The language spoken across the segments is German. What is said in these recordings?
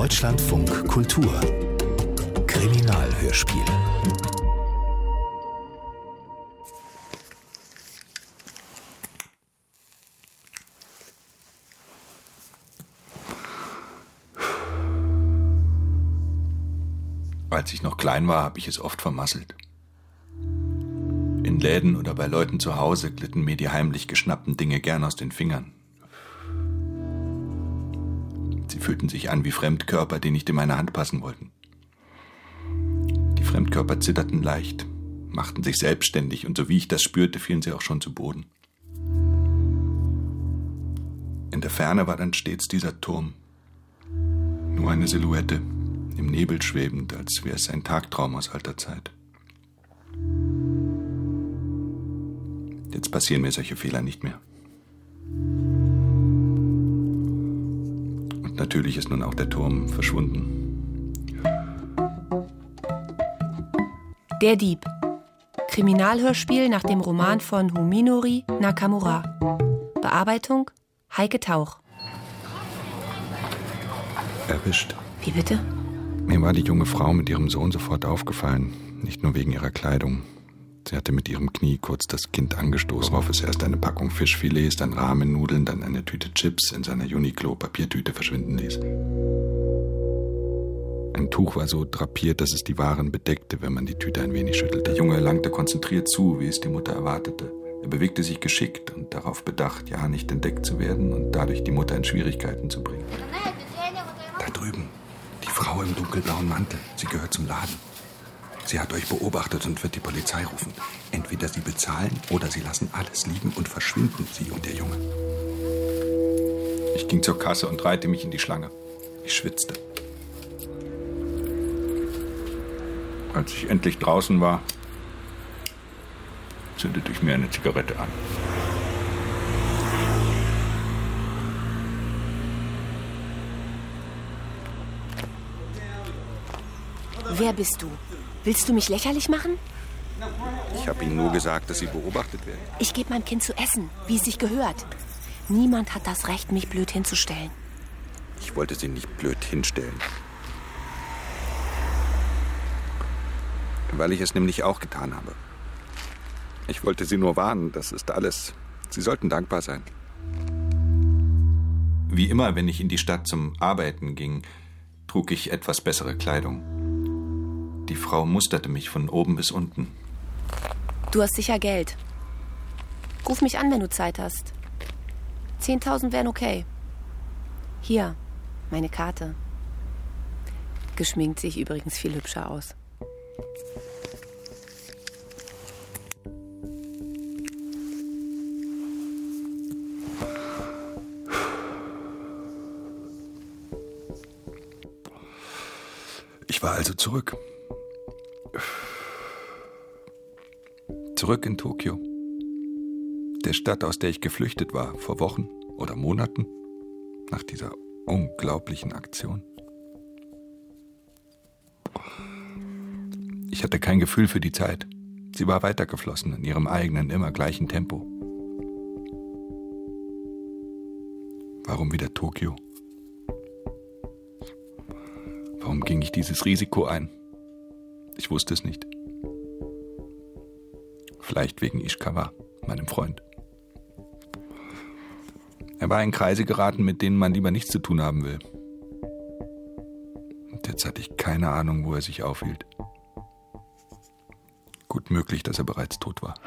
Deutschlandfunk Kultur Kriminalhörspiel. Als ich noch klein war, habe ich es oft vermasselt. In Läden oder bei Leuten zu Hause glitten mir die heimlich geschnappten Dinge gern aus den Fingern. Sie fühlten sich an wie Fremdkörper, die nicht in meine Hand passen wollten. Die Fremdkörper zitterten leicht, machten sich selbstständig und so wie ich das spürte, fielen sie auch schon zu Boden. In der Ferne war dann stets dieser Turm. Nur eine Silhouette, im Nebel schwebend, als wäre es ein Tagtraum aus alter Zeit. Jetzt passieren mir solche Fehler nicht mehr. Und natürlich ist nun auch der Turm verschwunden. Der Dieb. Kriminalhörspiel nach dem Roman von Fuminori Nakamura. Bearbeitung Heike Tauch. Erwischt. Wie bitte? Mir war die junge Frau mit ihrem Sohn sofort aufgefallen. Nicht nur wegen ihrer Kleidung. Sie hatte mit ihrem Knie kurz das Kind angestoßen, worauf es erst eine Packung Fischfilets, dann Ramen-Nudeln, dann eine Tüte Chips in seiner Uniqlo-Papiertüte verschwinden ließ. Ein Tuch war so drapiert, dass es die Waren bedeckte, wenn man die Tüte ein wenig schüttelte. Der Junge langte konzentriert zu, wie es die Mutter erwartete. Er bewegte sich geschickt und darauf bedacht, ja nicht entdeckt zu werden und dadurch die Mutter in Schwierigkeiten zu bringen. Da drüben, die Frau im dunkelblauen Mantel. Sie gehört zum Laden. Sie hat euch beobachtet und wird die Polizei rufen. Entweder Sie bezahlen oder Sie lassen alles liegen und verschwinden, Sie und der Junge. Ich ging zur Kasse und reihte mich in die Schlange. Ich schwitzte. Als ich endlich draußen war, zündete ich mir eine Zigarette an. Wer bist du? Willst du mich lächerlich machen? Ich habe Ihnen nur gesagt, dass Sie beobachtet werden. Ich gebe meinem Kind zu essen, wie es sich gehört. Niemand hat das Recht, mich blöd hinzustellen. Ich wollte Sie nicht blöd hinstellen. Weil ich es nämlich auch getan habe. Ich wollte Sie nur warnen, das ist alles. Sie sollten dankbar sein. Wie immer, wenn ich in die Stadt zum Arbeiten ging, trug ich etwas bessere Kleidung. Die Frau musterte mich von oben bis unten. Du hast sicher Geld. Ruf mich an, wenn du Zeit hast. 10.000 wären okay. Hier, meine Karte. Geschminkt sehe ich übrigens viel hübscher aus. Ich war also zurück. Zurück in Tokio. Der Stadt, aus der ich geflüchtet war, vor Wochen oder Monaten, nach dieser unglaublichen Aktion. Ich hatte kein Gefühl für die Zeit. Sie war weitergeflossen in ihrem eigenen, immer gleichen Tempo. Warum wieder Tokio? Warum ging ich dieses Risiko ein? Ich wusste es nicht. Vielleicht wegen Ishikawa, meinem Freund. Er war in Kreise geraten, mit denen man lieber nichts zu tun haben will. Und jetzt hatte ich keine Ahnung, wo er sich aufhielt. Gut möglich, dass er bereits tot war.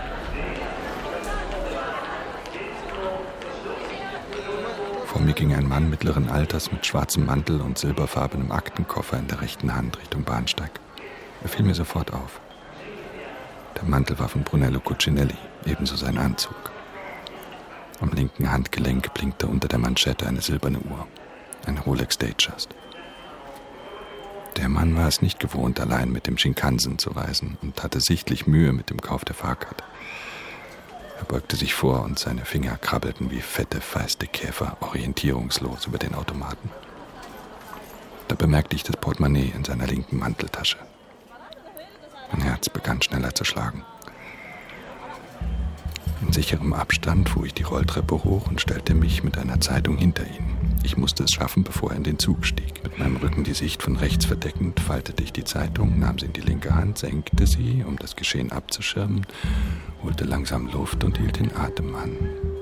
Vor mir ging ein Mann mittleren Alters mit schwarzem Mantel und silberfarbenem Aktenkoffer in der rechten Hand Richtung Bahnsteig. Er fiel mir sofort auf. Der Mantel war von Brunello Cucinelli, ebenso sein Anzug. Am linken Handgelenk blinkte unter der Manschette eine silberne Uhr, ein Rolex Datejust. Der Mann war es nicht gewohnt, allein mit dem Shinkansen zu reisen und hatte sichtlich Mühe mit dem Kauf der Fahrkarte. Er beugte sich vor und seine Finger krabbelten wie fette, feiste Käfer orientierungslos über den Automaten. Da bemerkte ich das Portemonnaie in seiner linken Manteltasche. Mein Herz begann schneller zu schlagen. In sicherem Abstand fuhr ich die Rolltreppe hoch und stellte mich mit einer Zeitung hinter ihn. Ich musste es schaffen, bevor er in den Zug stieg. Mit meinem Rücken die Sicht von rechts verdeckend, faltete ich die Zeitung, nahm sie in die linke Hand, senkte sie, um das Geschehen abzuschirmen, holte langsam Luft und hielt den Atem an.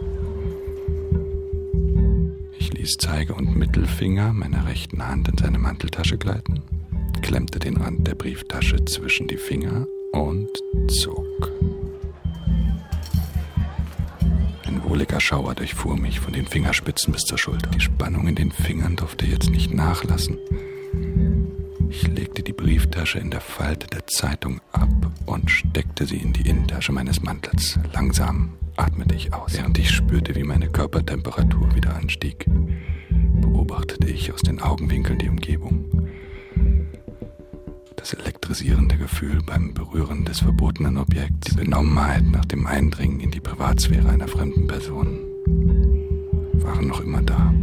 Ich ließ Zeige- und Mittelfinger meiner rechten Hand in seine Manteltasche gleiten, klemmte den Rand der Brieftasche zwischen die Finger und zog. Ein wohliger Schauer durchfuhr mich von den Fingerspitzen bis zur Schulter. Die Spannung in den Fingern durfte jetzt nicht nachlassen. Ich legte die Brieftasche in der Falte der Zeitung ab und steckte sie in die Innentasche meines Mantels. Langsam atmete ich aus. Während ich spürte, wie meine Körpertemperatur wieder anstieg, beobachtete ich aus den Augenwinkeln die Umgebung. Das elektrisierende Gefühl beim Berühren des verbotenen Objekts, die Benommenheit nach dem Eindringen in die Privatsphäre einer fremden Person waren noch immer da.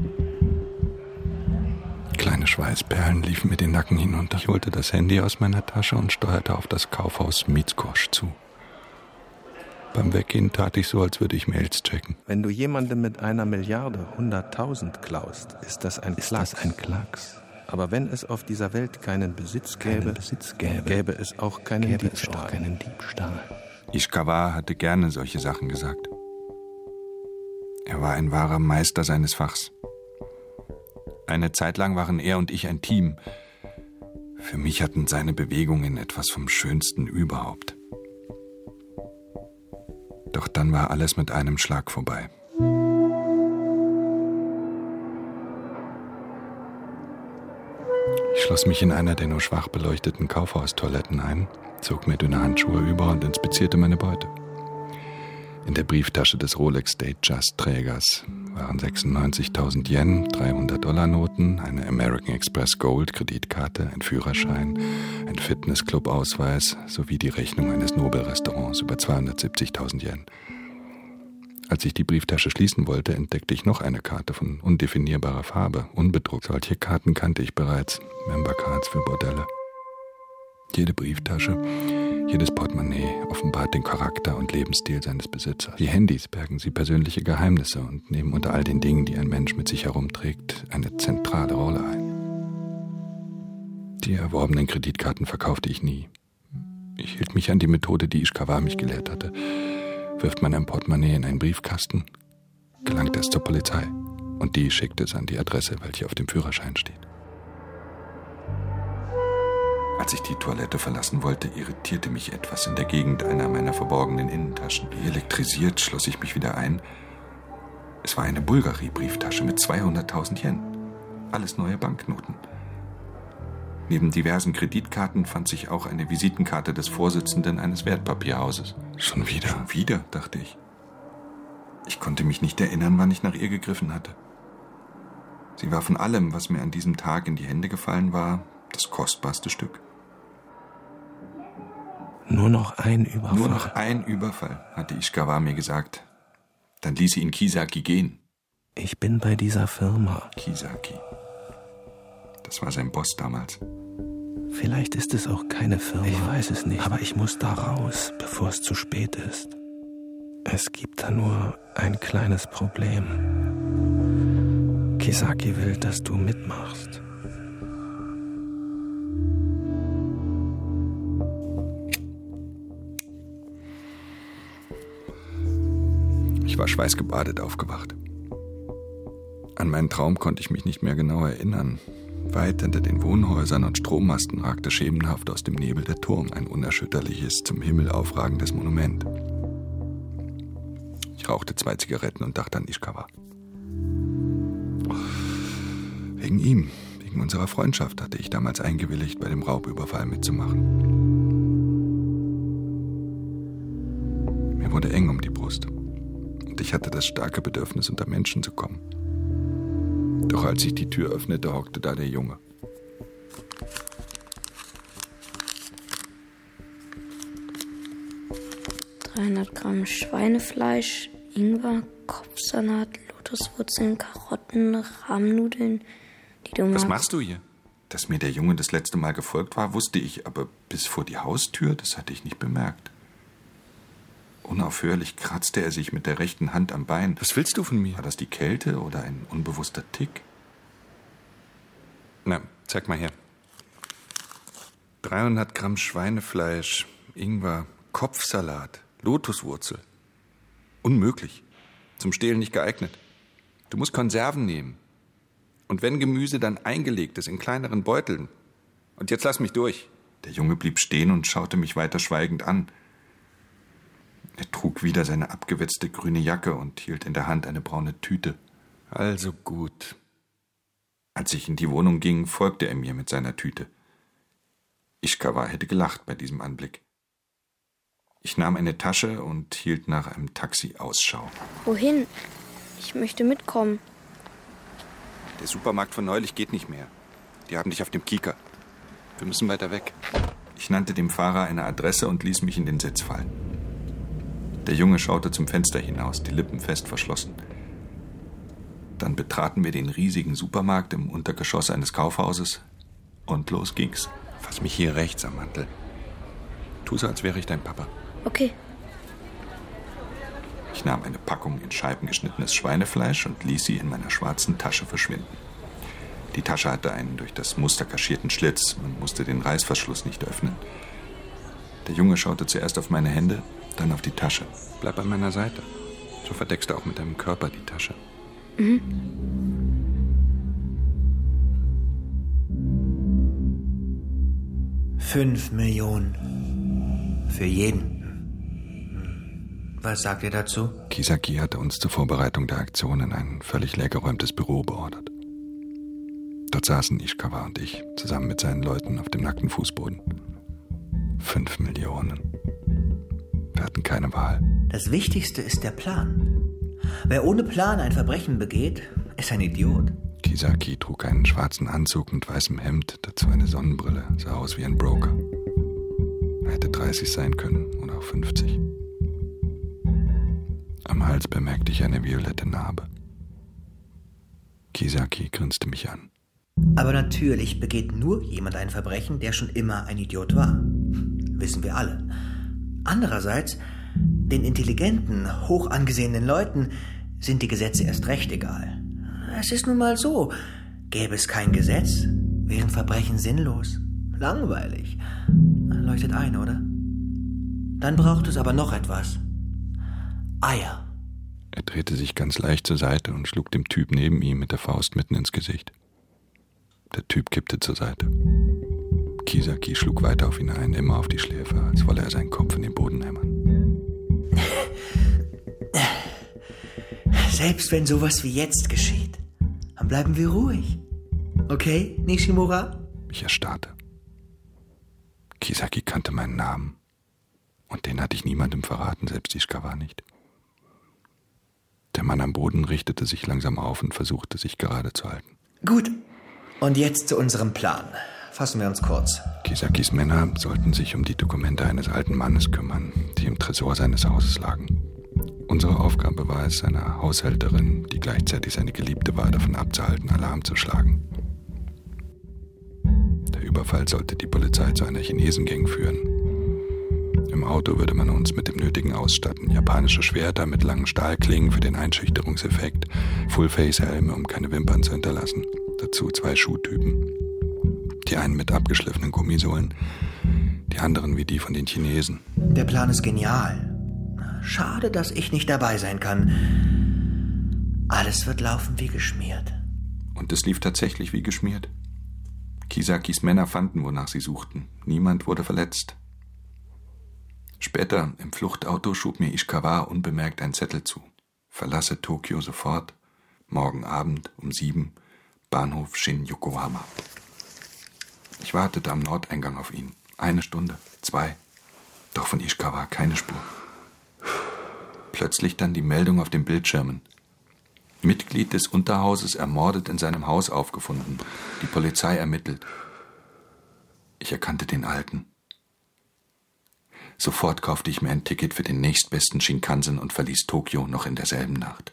Kleine Schweißperlen liefen mir den Nacken hinunter. Ich holte das Handy aus meiner Tasche und steuerte auf das Kaufhaus Mietskosch zu. Beim Weggehen tat ich so, als würde ich Mails checken. Wenn du jemandem mit 1 Milliarde 100.000 klaust, ist das ein Klacks. Aber wenn es auf dieser Welt keinen Besitz gäbe, gäbe es auch keinen Diebstahl. Ishikawa hatte gerne solche Sachen gesagt. Er war ein wahrer Meister seines Fachs. Eine Zeit lang waren er und ich ein Team. Für mich hatten seine Bewegungen etwas vom Schönsten überhaupt. Doch dann war alles mit einem Schlag vorbei. Ich schloss mich in einer der nur schwach beleuchteten Kaufhaustoiletten ein, zog mir dünne Handschuhe über und inspizierte meine Beute. In der Brieftasche des Rolex Datejust-Trägers waren 96.000 Yen, 300-Dollar-Noten, eine American Express Gold-Kreditkarte, ein Führerschein, ein Fitnessclub-Ausweis sowie die Rechnung eines Nobel-Restaurants über 270.000 Yen. Als ich die Brieftasche schließen wollte, entdeckte ich noch eine Karte von undefinierbarer Farbe, unbedruckt. Solche Karten kannte ich bereits, Membercards für Bordelle. Jede Brieftasche, jedes Portemonnaie offenbart den Charakter und Lebensstil seines Besitzers. Die Handys bergen sie persönliche Geheimnisse und nehmen unter all den Dingen, die ein Mensch mit sich herumträgt, eine zentrale Rolle ein. Die erworbenen Kreditkarten verkaufte ich nie. Ich hielt mich an die Methode, die Ishikawa mich gelehrt hatte. Wirft man ein Portemonnaie in einen Briefkasten, gelangt es zur Polizei und die schickt es an die Adresse, welche auf dem Führerschein steht. Als ich die Toilette verlassen wollte, irritierte mich etwas in der Gegend einer meiner verborgenen Innentaschen. Wie elektrisiert schloss ich mich wieder ein. Es war eine Bulgari-Brieftasche mit 200.000 Yen. Alles neue Banknoten. Neben diversen Kreditkarten fand sich auch eine Visitenkarte des Vorsitzenden eines Wertpapierhauses. Schon wieder, dachte ich. Ich konnte mich nicht erinnern, wann ich nach ihr gegriffen hatte. Sie war von allem, was mir an diesem Tag in die Hände gefallen war, das kostbarste Stück. Nur noch ein Überfall, hatte Ishikawa mir gesagt. Dann ließ sie ihn Kisaki gehen. Ich bin bei dieser Firma. Kisaki. Das war sein Boss damals. Vielleicht ist es auch keine Firma. Ich weiß es nicht. Aber ich muss da raus, bevor es zu spät ist. Es gibt da nur ein kleines Problem. Kisaki will, dass du mitmachst. Ich war schweißgebadet aufgewacht. An meinen Traum konnte ich mich nicht mehr genau erinnern. Weit hinter den Wohnhäusern und Strommasten ragte schemenhaft aus dem Nebel der Turm, ein unerschütterliches, zum Himmel aufragendes Monument. Ich rauchte 2 Zigaretten und dachte an Ishikawa. Wegen ihm, wegen unserer Freundschaft hatte ich damals eingewilligt, bei dem Raubüberfall mitzumachen. Mir wurde eng um die Brust und ich hatte das starke Bedürfnis, unter Menschen zu kommen. Doch als ich die Tür öffnete, hockte da der Junge. 300 Gramm Schweinefleisch, Ingwer, Kopfsalat, Lotuswurzeln, Karotten, Rahmnudeln, die du magst. Was machst du hier? Dass mir der Junge das letzte Mal gefolgt war, wusste ich, aber bis vor die Haustür, das hatte ich nicht bemerkt. Unaufhörlich kratzte er sich mit der rechten Hand am Bein. Was willst du von mir? War das die Kälte oder ein unbewusster Tick? Na, zeig mal her. 300 Gramm Schweinefleisch, Ingwer, Kopfsalat, Lotuswurzel. Unmöglich. Zum Stehlen nicht geeignet. Du musst Konserven nehmen. Und wenn Gemüse, dann eingelegtes in kleineren Beuteln. Und jetzt lass mich durch. Der Junge blieb stehen und schaute mich weiter schweigend an. Er trug wieder seine abgewetzte grüne Jacke und hielt in der Hand eine braune Tüte. Also gut. Als ich in die Wohnung ging, folgte er mir mit seiner Tüte. Ishikawa hätte gelacht bei diesem Anblick. Ich nahm eine Tasche und hielt nach einem Taxi Ausschau. Wohin? Ich möchte mitkommen. Der Supermarkt von neulich geht nicht mehr. Die haben dich auf dem Kieker. Wir müssen weiter weg. Ich nannte dem Fahrer eine Adresse und ließ mich in den Sitz fallen. Der Junge schaute zum Fenster hinaus, die Lippen fest verschlossen. Dann betraten wir den riesigen Supermarkt im Untergeschoss eines Kaufhauses und los ging's. Fass mich hier rechts am Mantel. Tu so, als wäre ich dein Papa. Okay. Ich nahm eine Packung in Scheiben geschnittenes Schweinefleisch und ließ sie in meiner schwarzen Tasche verschwinden. Die Tasche hatte einen durch das Muster kaschierten Schlitz. Man musste den Reißverschluss nicht öffnen. Der Junge schaute zuerst auf meine Hände, dann auf die Tasche. Bleib an meiner Seite. So verdeckst du auch mit deinem Körper die Tasche. 5 Millionen. Für jeden. Was sagt ihr dazu? Kisaki hatte uns zur Vorbereitung der Aktion in ein völlig leergeräumtes Büro beordert. Dort saßen Ishikawa und ich zusammen mit seinen Leuten auf dem nackten Fußboden. 5 Millionen. Wir hatten keine Wahl. Das Wichtigste ist der Plan. Wer ohne Plan ein Verbrechen begeht, ist ein Idiot. Kisaki trug einen schwarzen Anzug mit weißem Hemd, dazu eine Sonnenbrille, sah aus wie ein Broker. Er hätte 30 sein können oder auch 50. Am Hals bemerkte ich eine violette Narbe. Kisaki grinste mich an. Aber natürlich begeht nur jemand ein Verbrechen, der schon immer ein Idiot war. Wissen wir alle. Andererseits, den intelligenten, hoch angesehenen Leuten sind die Gesetze erst recht egal. Es ist nun mal so. Gäbe es kein Gesetz, wären Verbrechen sinnlos. Langweilig. Leuchtet ein, oder? Dann braucht es aber noch etwas. Eier. Er drehte sich ganz leicht zur Seite und schlug dem Typ neben ihm mit der Faust mitten ins Gesicht. Der Typ kippte zur Seite. Kisaki schlug weiter auf ihn ein, immer auf die Schläfe, als wolle er seinen Kopf in den Boden hämmern. Selbst wenn sowas wie jetzt geschieht, dann bleiben wir ruhig. Okay, Nishimura? Ich erstarrte. Kisaki kannte meinen Namen. Und den hatte ich niemandem verraten, selbst Ishikawa nicht. Der Mann am Boden richtete sich langsam auf und versuchte, sich gerade zu halten. Gut. Und jetzt zu unserem Plan. Fassen wir uns kurz. Kisakis Männer sollten sich um die Dokumente eines alten Mannes kümmern, die im Tresor seines Hauses lagen. Unsere Aufgabe war es, seiner Haushälterin, die gleichzeitig seine Geliebte war, davon abzuhalten, Alarm zu schlagen. Der Überfall sollte die Polizei zu einer Chinesengang führen. Im Auto würde man uns mit dem Nötigen ausstatten. Japanische Schwerter mit langen Stahlklingen für den Einschüchterungseffekt, Fullface-Helme, um keine Wimpern zu hinterlassen. Dazu 2 Schuhtypen. Die einen mit abgeschliffenen Gummisohlen, die anderen wie die von den Chinesen. Der Plan ist genial. Schade, dass ich nicht dabei sein kann. Alles wird laufen wie geschmiert. Und es lief tatsächlich wie geschmiert. Kisakis Männer fanden, wonach sie suchten. Niemand wurde verletzt. Später im Fluchtauto schob mir Ishikawa unbemerkt einen Zettel zu. Verlasse Tokio sofort. Morgen Abend um 7 Bahnhof Shin-Yokohama. Ich wartete am Nordeingang auf ihn. 1 Stunde, 2. Doch von Ishikawa keine Spur. Plötzlich dann die Meldung auf den Bildschirmen. Mitglied des Unterhauses ermordet in seinem Haus aufgefunden. Die Polizei ermittelt. Ich erkannte den Alten. Sofort kaufte ich mir ein Ticket für den nächstbesten Shinkansen und verließ Tokio noch in derselben Nacht.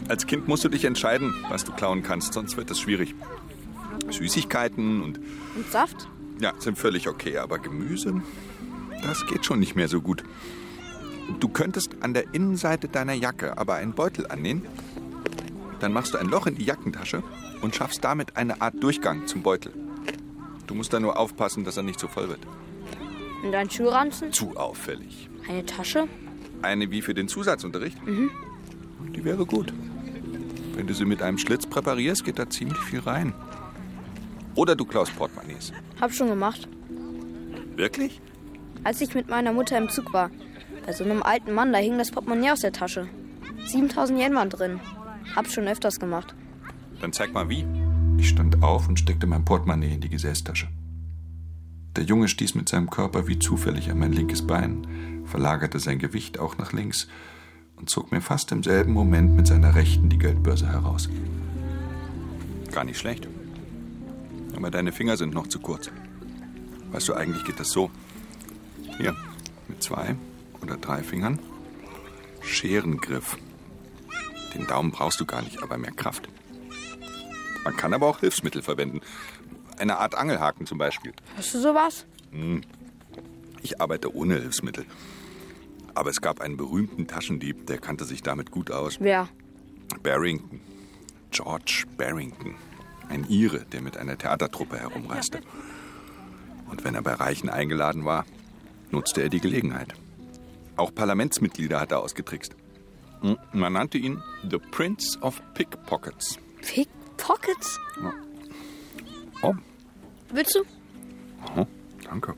Als Kind musst du dich entscheiden, was du klauen kannst, sonst wird es schwierig. Süßigkeiten und Saft? Ja, sind völlig okay, aber Gemüse, das geht schon nicht mehr so gut. Du könntest an der Innenseite deiner Jacke aber einen Beutel annähen. Dann machst du ein Loch in die Jackentasche und schaffst damit eine Art Durchgang zum Beutel. Du musst da nur aufpassen, dass er nicht so voll wird. Und ein Schulranzen? Zu auffällig. Eine Tasche? Eine wie für den Zusatzunterricht? Die wäre gut. Wenn du sie mit einem Schlitz präparierst, geht da ziemlich viel rein. Oder du klaust Portemonnaies. Hab schon gemacht. Wirklich? Als ich mit meiner Mutter im Zug war. Bei so einem alten Mann, da hing das Portemonnaie aus der Tasche. 7.000 Yen waren drin. Hab schon öfters gemacht. Dann zeig mal wie. Ich stand auf und steckte mein Portemonnaie in die Gesäßtasche. Der Junge stieß mit seinem Körper wie zufällig an mein linkes Bein, verlagerte sein Gewicht auch nach links und zog mir fast im selben Moment mit seiner Rechten die Geldbörse heraus. Gar nicht schlecht. Aber deine Finger sind noch zu kurz. Weißt du, eigentlich geht das so. Hier, mit 2 oder 3 Fingern. Scherengriff. Den Daumen brauchst du gar nicht, aber mehr Kraft. Man kann aber auch Hilfsmittel verwenden. Eine Art Angelhaken zum Beispiel. Hast du sowas? Ich arbeite ohne Hilfsmittel. Aber es gab einen berühmten Taschendieb, der kannte sich damit gut aus. Wer? Barrington. George Barrington. Ein Ire, der mit einer Theatertruppe herumreiste. Und wenn er bei Reichen eingeladen war, nutzte er die Gelegenheit. Auch Parlamentsmitglieder hat er ausgetrickst. Man nannte ihn The Prince of Pickpockets. Pickpockets? Ja. Oh. Willst du? Oh, danke.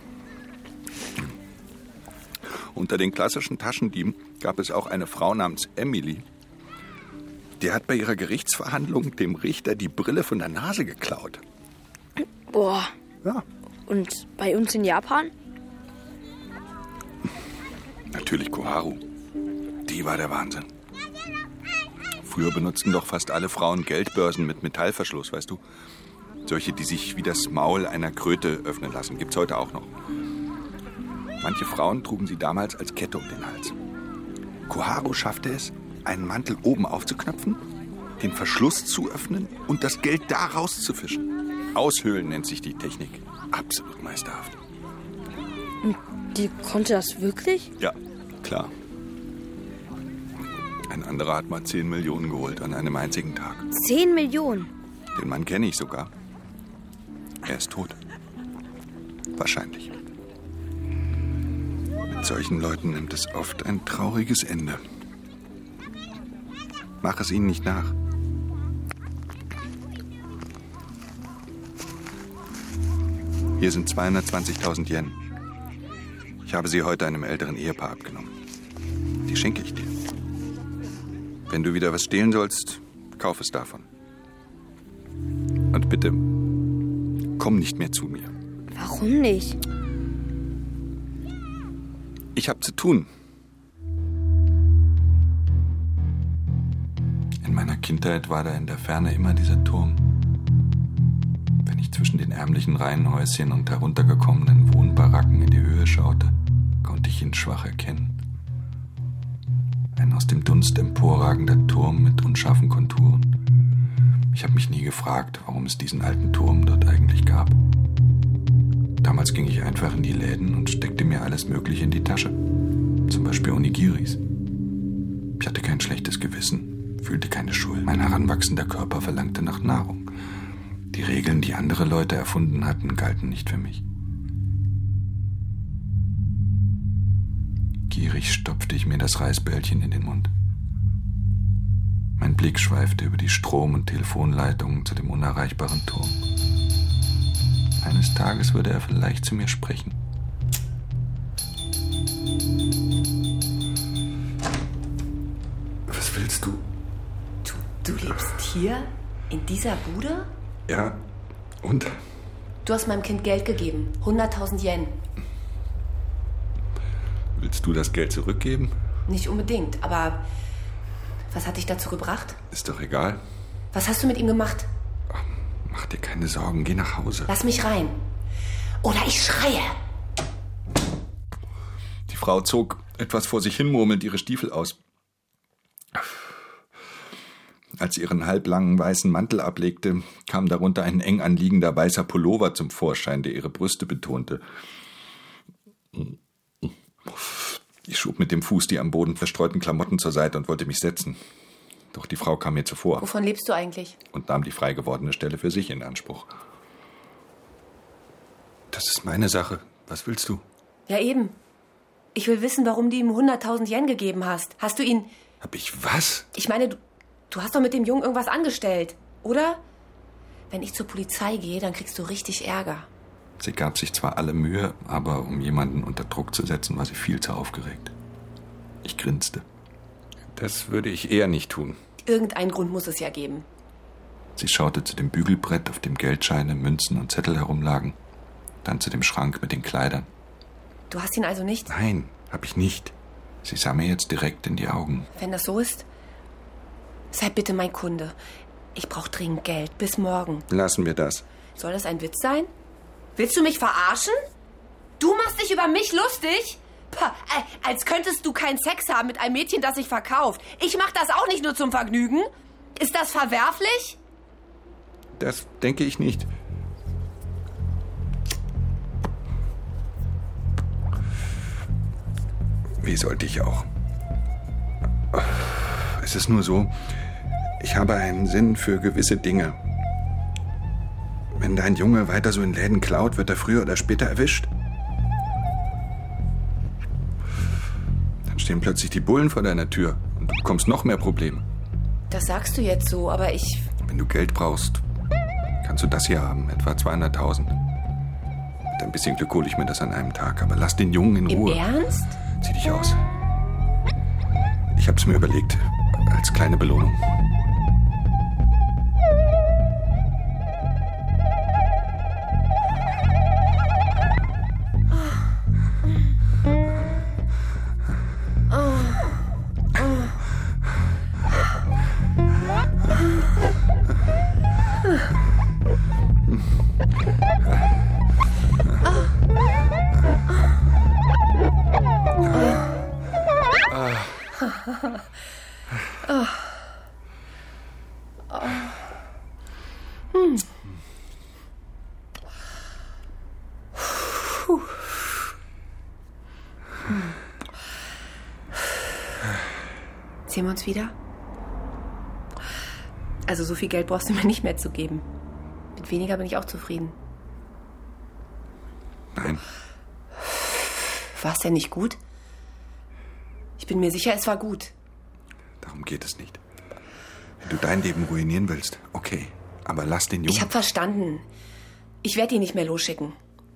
Unter den klassischen Taschendieben gab es auch eine Frau namens Emily. Die hat bei ihrer Gerichtsverhandlung dem Richter die Brille von der Nase geklaut. Boah. Ja. Und bei uns in Japan? Natürlich Koharu. Die war der Wahnsinn. Früher benutzten doch fast alle Frauen Geldbörsen mit Metallverschluss, weißt du? Solche, die sich wie das Maul einer Kröte öffnen lassen, gibt's heute auch noch. Manche Frauen trugen sie damals als Kette um den Hals. Koharu schaffte es, einen Mantel oben aufzuknöpfen, den Verschluss zu öffnen und das Geld da rauszufischen. Aushöhlen nennt sich die Technik. Absolut meisterhaft. Und die konnte das wirklich? Ja, klar. Ein anderer hat mal 10 Millionen geholt an einem einzigen Tag. 10 Millionen? Den Mann kenne ich sogar. Er ist tot. Wahrscheinlich. Mit solchen Leuten nimmt es oft ein trauriges Ende. Mach es ihnen nicht nach. Hier sind 220.000 Yen. Ich habe sie heute einem älteren Ehepaar abgenommen. Die schenke ich dir. Wenn du wieder was stehlen sollst, kauf es davon. Und bitte, komm nicht mehr zu mir. Warum nicht? Ich habe zu tun. In meiner Kindheit war da in der Ferne immer dieser Turm. Wenn ich zwischen den ärmlichen Reihenhäuschen und heruntergekommenen Wohnbaracken in die Höhe schaute, konnte ich ihn schwach erkennen. Ein aus dem Dunst emporragender Turm mit unscharfen Konturen. Ich habe mich nie gefragt, warum es diesen alten Turm dort eigentlich gab. Damals ging ich einfach in die Läden und steckte mir alles Mögliche in die Tasche. Zum Beispiel Onigiris. Ich hatte kein schlechtes Gewissen, fühlte keine Schuld. Mein heranwachsender Körper verlangte nach Nahrung. Die Regeln, die andere Leute erfunden hatten, galten nicht für mich. Gierig stopfte ich mir das Reisbällchen in den Mund. Mein Blick schweifte über die Strom- und Telefonleitungen zu dem unerreichbaren Turm. Eines Tages würde er vielleicht zu mir sprechen. Was willst du? Du lebst hier? In dieser Bude? Ja, und? Du hast meinem Kind Geld gegeben. 100.000 Yen. Willst du das Geld zurückgeben? Nicht unbedingt, aber was hat dich dazu gebracht? Ist doch egal. Was hast du mit ihm gemacht? Ach, mach dir keine Sorgen, geh nach Hause. Lass mich rein. Oder ich schreie. Die Frau zog etwas vor sich hin murmelnd ihre Stiefel aus. Als sie ihren halblangen weißen Mantel ablegte, kam darunter ein eng anliegender weißer Pullover zum Vorschein, der ihre Brüste betonte. Ich schob mit dem Fuß die am Boden verstreuten Klamotten zur Seite und wollte mich setzen. Doch die Frau kam mir zuvor. Wovon lebst du eigentlich? Und nahm die frei gewordene Stelle für sich in Anspruch. Das ist meine Sache. Was willst du? Ja, eben. Ich will wissen, warum du ihm 100.000 Yen gegeben hast. Hast du ihn... Hab ich was? Ich meine, du hast doch mit dem Jungen irgendwas angestellt, oder? Wenn ich zur Polizei gehe, dann kriegst du richtig Ärger. Sie gab sich zwar alle Mühe, aber um jemanden unter Druck zu setzen, war sie viel zu aufgeregt. Ich grinste. Das würde ich eher nicht tun. Irgendeinen Grund muss es ja geben. Sie schaute zu dem Bügelbrett, auf dem Geldscheine, Münzen und Zettel herumlagen. Dann zu dem Schrank mit den Kleidern. Du hast ihn also nicht? Nein, hab ich nicht. Sie sah mir jetzt direkt in die Augen. Wenn das so ist, sei bitte mein Kunde. Ich brauche dringend Geld. Bis morgen. Lassen wir das. Soll das ein Witz sein? Willst du mich verarschen? Du machst dich über mich lustig? Pah, als könntest du keinen Sex haben mit einem Mädchen, das sich verkauft. Ich mach das auch nicht nur zum Vergnügen. Ist das verwerflich? Das denke ich nicht. Wie sollte ich auch? Es ist nur so, ich habe einen Sinn für gewisse Dinge. Wenn dein Junge weiter so in Läden klaut, wird er früher oder später erwischt. Dann stehen plötzlich die Bullen vor deiner Tür und du bekommst noch mehr Probleme. Das sagst du jetzt so, aber ich... Wenn du Geld brauchst, kannst du das hier haben, etwa 200.000. Mit ein bisschen Glück hole ich mir das an einem Tag, aber lass den Jungen in Ruhe. Im Ernst? Zieh dich aus. Ich hab's mir überlegt, als kleine Belohnung. Sehen wir uns wieder? Also so viel Geld brauchst du mir nicht mehr zu geben. Mit weniger bin ich auch zufrieden. Nein. War es denn nicht gut? Ich bin mir sicher, es war gut. Darum geht es nicht. Wenn du dein Leben ruinieren willst, okay. Aber lass den Jungen... Ich hab verstanden. Ich werde ihn nicht mehr losschicken.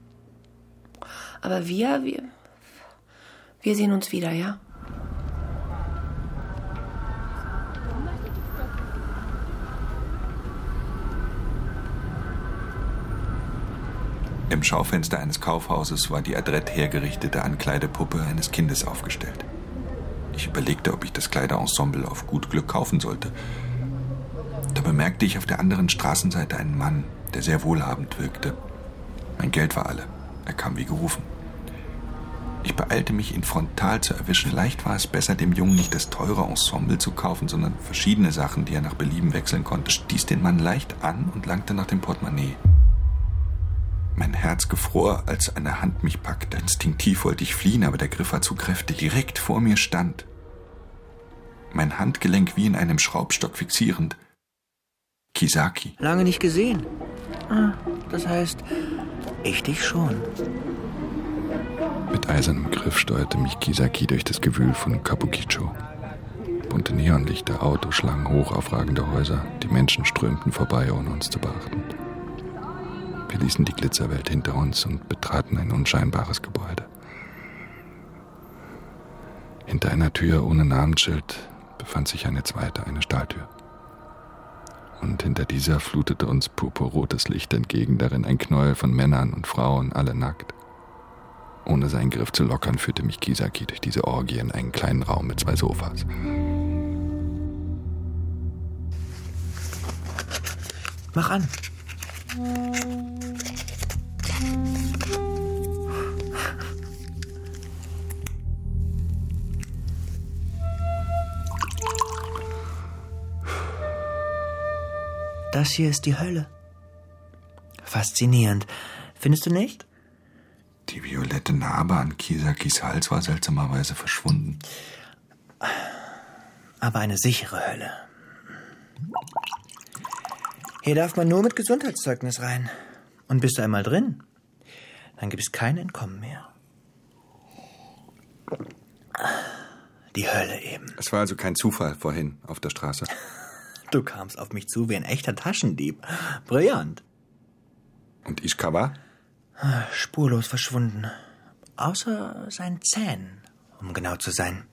Aber wir sehen uns wieder, ja? Im Schaufenster eines Kaufhauses war die adrett hergerichtete Ankleidepuppe eines Kindes aufgestellt. Ich überlegte, ob ich das Kleiderensemble auf gut Glück kaufen sollte. Da bemerkte ich auf der anderen Straßenseite einen Mann, der sehr wohlhabend wirkte. Mein Geld war alle. Er kam wie gerufen. Ich beeilte mich, ihn frontal zu erwischen. Vielleicht war es besser, dem Jungen nicht das teure Ensemble zu kaufen, sondern verschiedene Sachen, die er nach Belieben wechseln konnte. Stieß den Mann leicht an und langte nach dem Portemonnaie. Mein Herz gefror, als eine Hand mich packte. Instinktiv wollte ich fliehen, aber der Griff war zu kräftig. Direkt vor mir stand. Mein Handgelenk wie in einem Schraubstock fixierend. Kisaki. Lange nicht gesehen. Das heißt, ich dich schon. Mit eisernem Griff steuerte mich Kisaki durch das Gewühl von Kabukicho. Bunte Neonlichter, Autoschlangen, hochaufragende Häuser. Die Menschen strömten vorbei, ohne uns zu beachten. Wir ließen die Glitzerwelt hinter uns und betraten ein unscheinbares Gebäude. Hinter einer Tür ohne Namensschild befand sich eine zweite, eine Stahltür. Und hinter dieser flutete uns purpurrotes Licht entgegen, darin ein Knäuel von Männern und Frauen, alle nackt. Ohne seinen Griff zu lockern, führte mich Kisaki durch diese Orgie in einen kleinen Raum mit 2 Sofas. Mach an. Das hier ist die Hölle. Faszinierend. Findest du nicht? Die violette Narbe an Kisakis Hals war seltsamerweise verschwunden. Aber eine sichere Hölle. Hier darf man nur mit Gesundheitszeugnis rein. Und bist du einmal drin, dann gibt es kein Entkommen mehr. Die Hölle eben. Es war also kein Zufall vorhin auf der Straße. Du kamst auf mich zu wie ein echter Taschendieb. Brillant. Und Ishikawa? Spurlos verschwunden. Außer seinen Zähnen, um genau zu sein.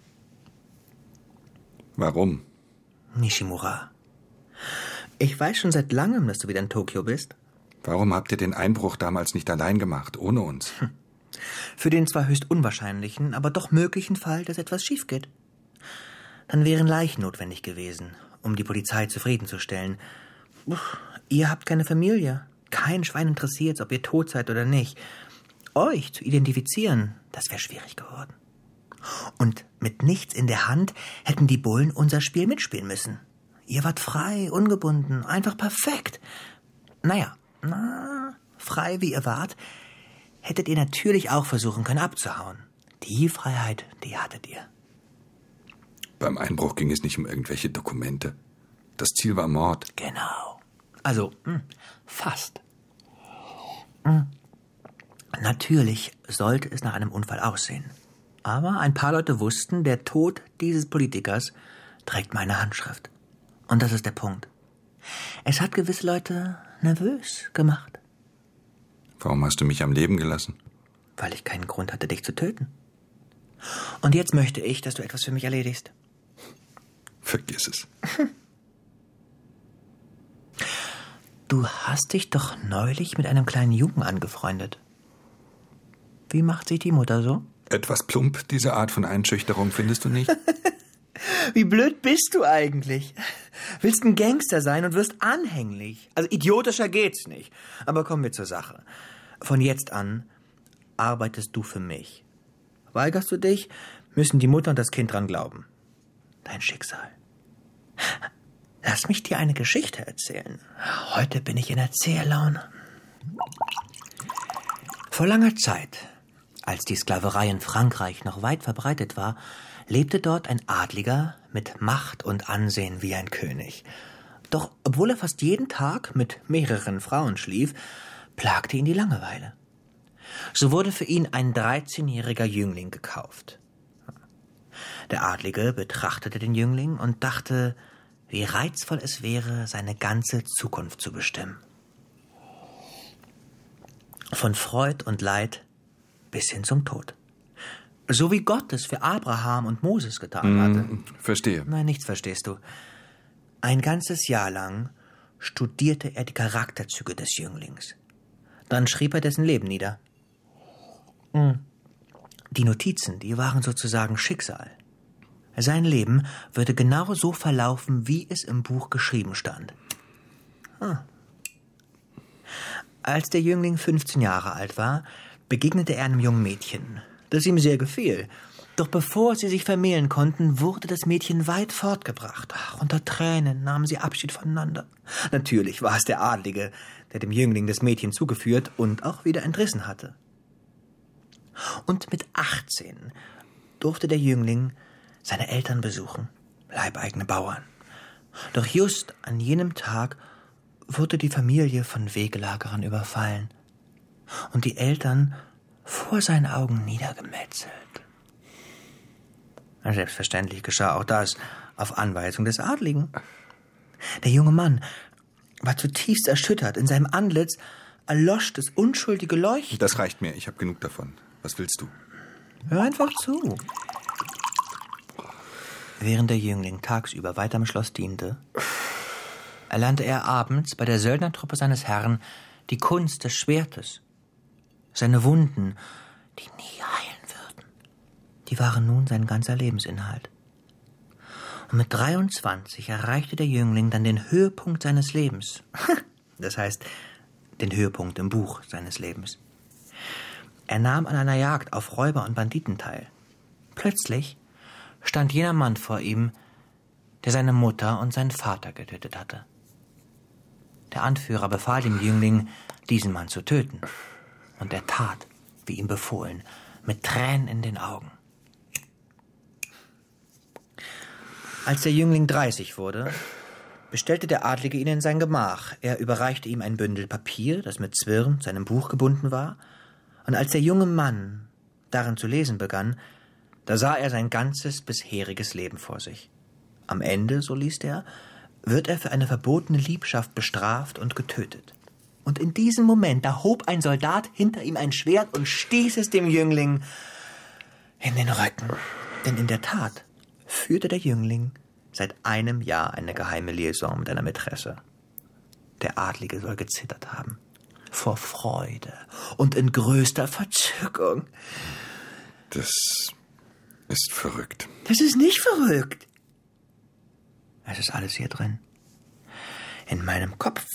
Warum? Nishimura. Ich weiß schon seit langem, dass du wieder in Tokio bist. Warum habt ihr den Einbruch damals nicht allein gemacht, ohne uns? Für den zwar höchst unwahrscheinlichen, aber doch möglichen Fall, dass etwas schief geht. Dann wären Leichen notwendig gewesen, um die Polizei zufriedenzustellen. Ihr habt keine Familie. Kein Schwein interessiert, ob ihr tot seid oder nicht. Euch zu identifizieren, das wäre schwierig geworden. Und mit nichts in der Hand hätten die Bullen unser Spiel mitspielen müssen. Ihr wart frei, ungebunden, einfach perfekt. Naja, frei wie ihr wart, hättet ihr natürlich auch versuchen können abzuhauen. Die Freiheit, die hattet ihr. Beim Einbruch ging es nicht um irgendwelche Dokumente. Das Ziel war Mord. Genau. Also, fast. Natürlich sollte es nach einem Unfall aussehen. Aber ein paar Leute wussten, der Tod dieses Politikers trägt meine Handschrift. Und das ist der Punkt. Es hat gewisse Leute nervös gemacht. Warum hast du mich am Leben gelassen? Weil ich keinen Grund hatte, dich zu töten. Und jetzt möchte ich, dass du etwas für mich erledigst. Vergiss es. Du hast dich doch neulich mit einem kleinen Jungen angefreundet. Wie macht sich die Mutter so? Etwas plump, diese Art von Einschüchterung, findest du nicht? Wie blöd bist du eigentlich? Willst ein Gangster sein und wirst anhänglich. Also idiotischer geht's nicht. Aber kommen wir zur Sache. Von jetzt an arbeitest du für mich. Weigerst du dich, müssen die Mutter und das Kind dran glauben. Dein Schicksal. Lass mich dir eine Geschichte erzählen. Heute bin ich in Erzähllaune. Vor langer Zeit, als die Sklaverei in Frankreich noch weit verbreitet war, lebte dort ein Adliger mit Macht und Ansehen wie ein König. Doch obwohl er fast jeden Tag mit mehreren Frauen schlief, plagte ihn die Langeweile. So wurde für ihn ein 13-jähriger Jüngling gekauft. Der Adlige betrachtete den Jüngling und dachte, wie reizvoll es wäre, seine ganze Zukunft zu bestimmen. Von Freud und Leid bis hin zum Tod. So wie Gott es für Abraham und Moses getan hatte. Verstehe. Nein, nichts verstehst du. Ein ganzes Jahr lang studierte er die Charakterzüge des Jünglings. Dann schrieb er dessen Leben nieder. Die Notizen, die waren sozusagen Schicksal. Sein Leben würde genau so verlaufen, wie es im Buch geschrieben stand. Als der Jüngling 15 Jahre alt war, begegnete er einem jungen Mädchen, das ihm sehr gefiel. Doch bevor sie sich vermählen konnten, wurde das Mädchen weit fortgebracht. Unter Tränen nahmen sie Abschied voneinander. Natürlich war es der Adlige, der dem Jüngling das Mädchen zugeführt und auch wieder entrissen hatte. Und mit 18 durfte der Jüngling seine Eltern besuchen, leibeigene Bauern. Doch just an jenem Tag wurde die Familie von Wegelagerern überfallen und die Eltern vor seinen Augen niedergemetzelt. Selbstverständlich geschah auch das auf Anweisung des Adligen. Der junge Mann war zutiefst erschüttert. In seinem Antlitz erlosch das unschuldige Leuchten. Das reicht mir, ich habe genug davon. Was willst du? Hör einfach zu. Während der Jüngling tagsüber weiter im Schloss diente, erlernte er abends bei der Söldnertruppe seines Herrn die Kunst des Schwertes. Seine Wunden, die nie heilen würden, die waren nun sein ganzer Lebensinhalt. Und mit 23 erreichte der Jüngling dann den Höhepunkt seines Lebens. Das heißt, den Höhepunkt im Buch seines Lebens. Er nahm an einer Jagd auf Räuber und Banditen teil. Plötzlich stand jener Mann vor ihm, der seine Mutter und seinen Vater getötet hatte. Der Anführer befahl dem Jüngling, diesen Mann zu töten. Und er tat, wie ihm befohlen, mit Tränen in den Augen. Als der Jüngling 30 wurde, bestellte der Adlige ihn in sein Gemach. Er überreichte ihm ein Bündel Papier, das mit Zwirn, seinem Buch, gebunden war. Und als der junge Mann darin zu lesen begann, da sah er sein ganzes bisheriges Leben vor sich. Am Ende, so liest er, wird er für eine verbotene Liebschaft bestraft und getötet. Und in diesem Moment, da hob ein Soldat hinter ihm ein Schwert und stieß es dem Jüngling in den Rücken. Denn in der Tat führte der Jüngling seit einem Jahr eine geheime Liaison mit einer Mätresse. Der Adlige soll gezittert haben. Vor Freude und in größter Verzückung. Das ist verrückt. Das ist nicht verrückt. Es ist alles hier drin. In meinem Kopf.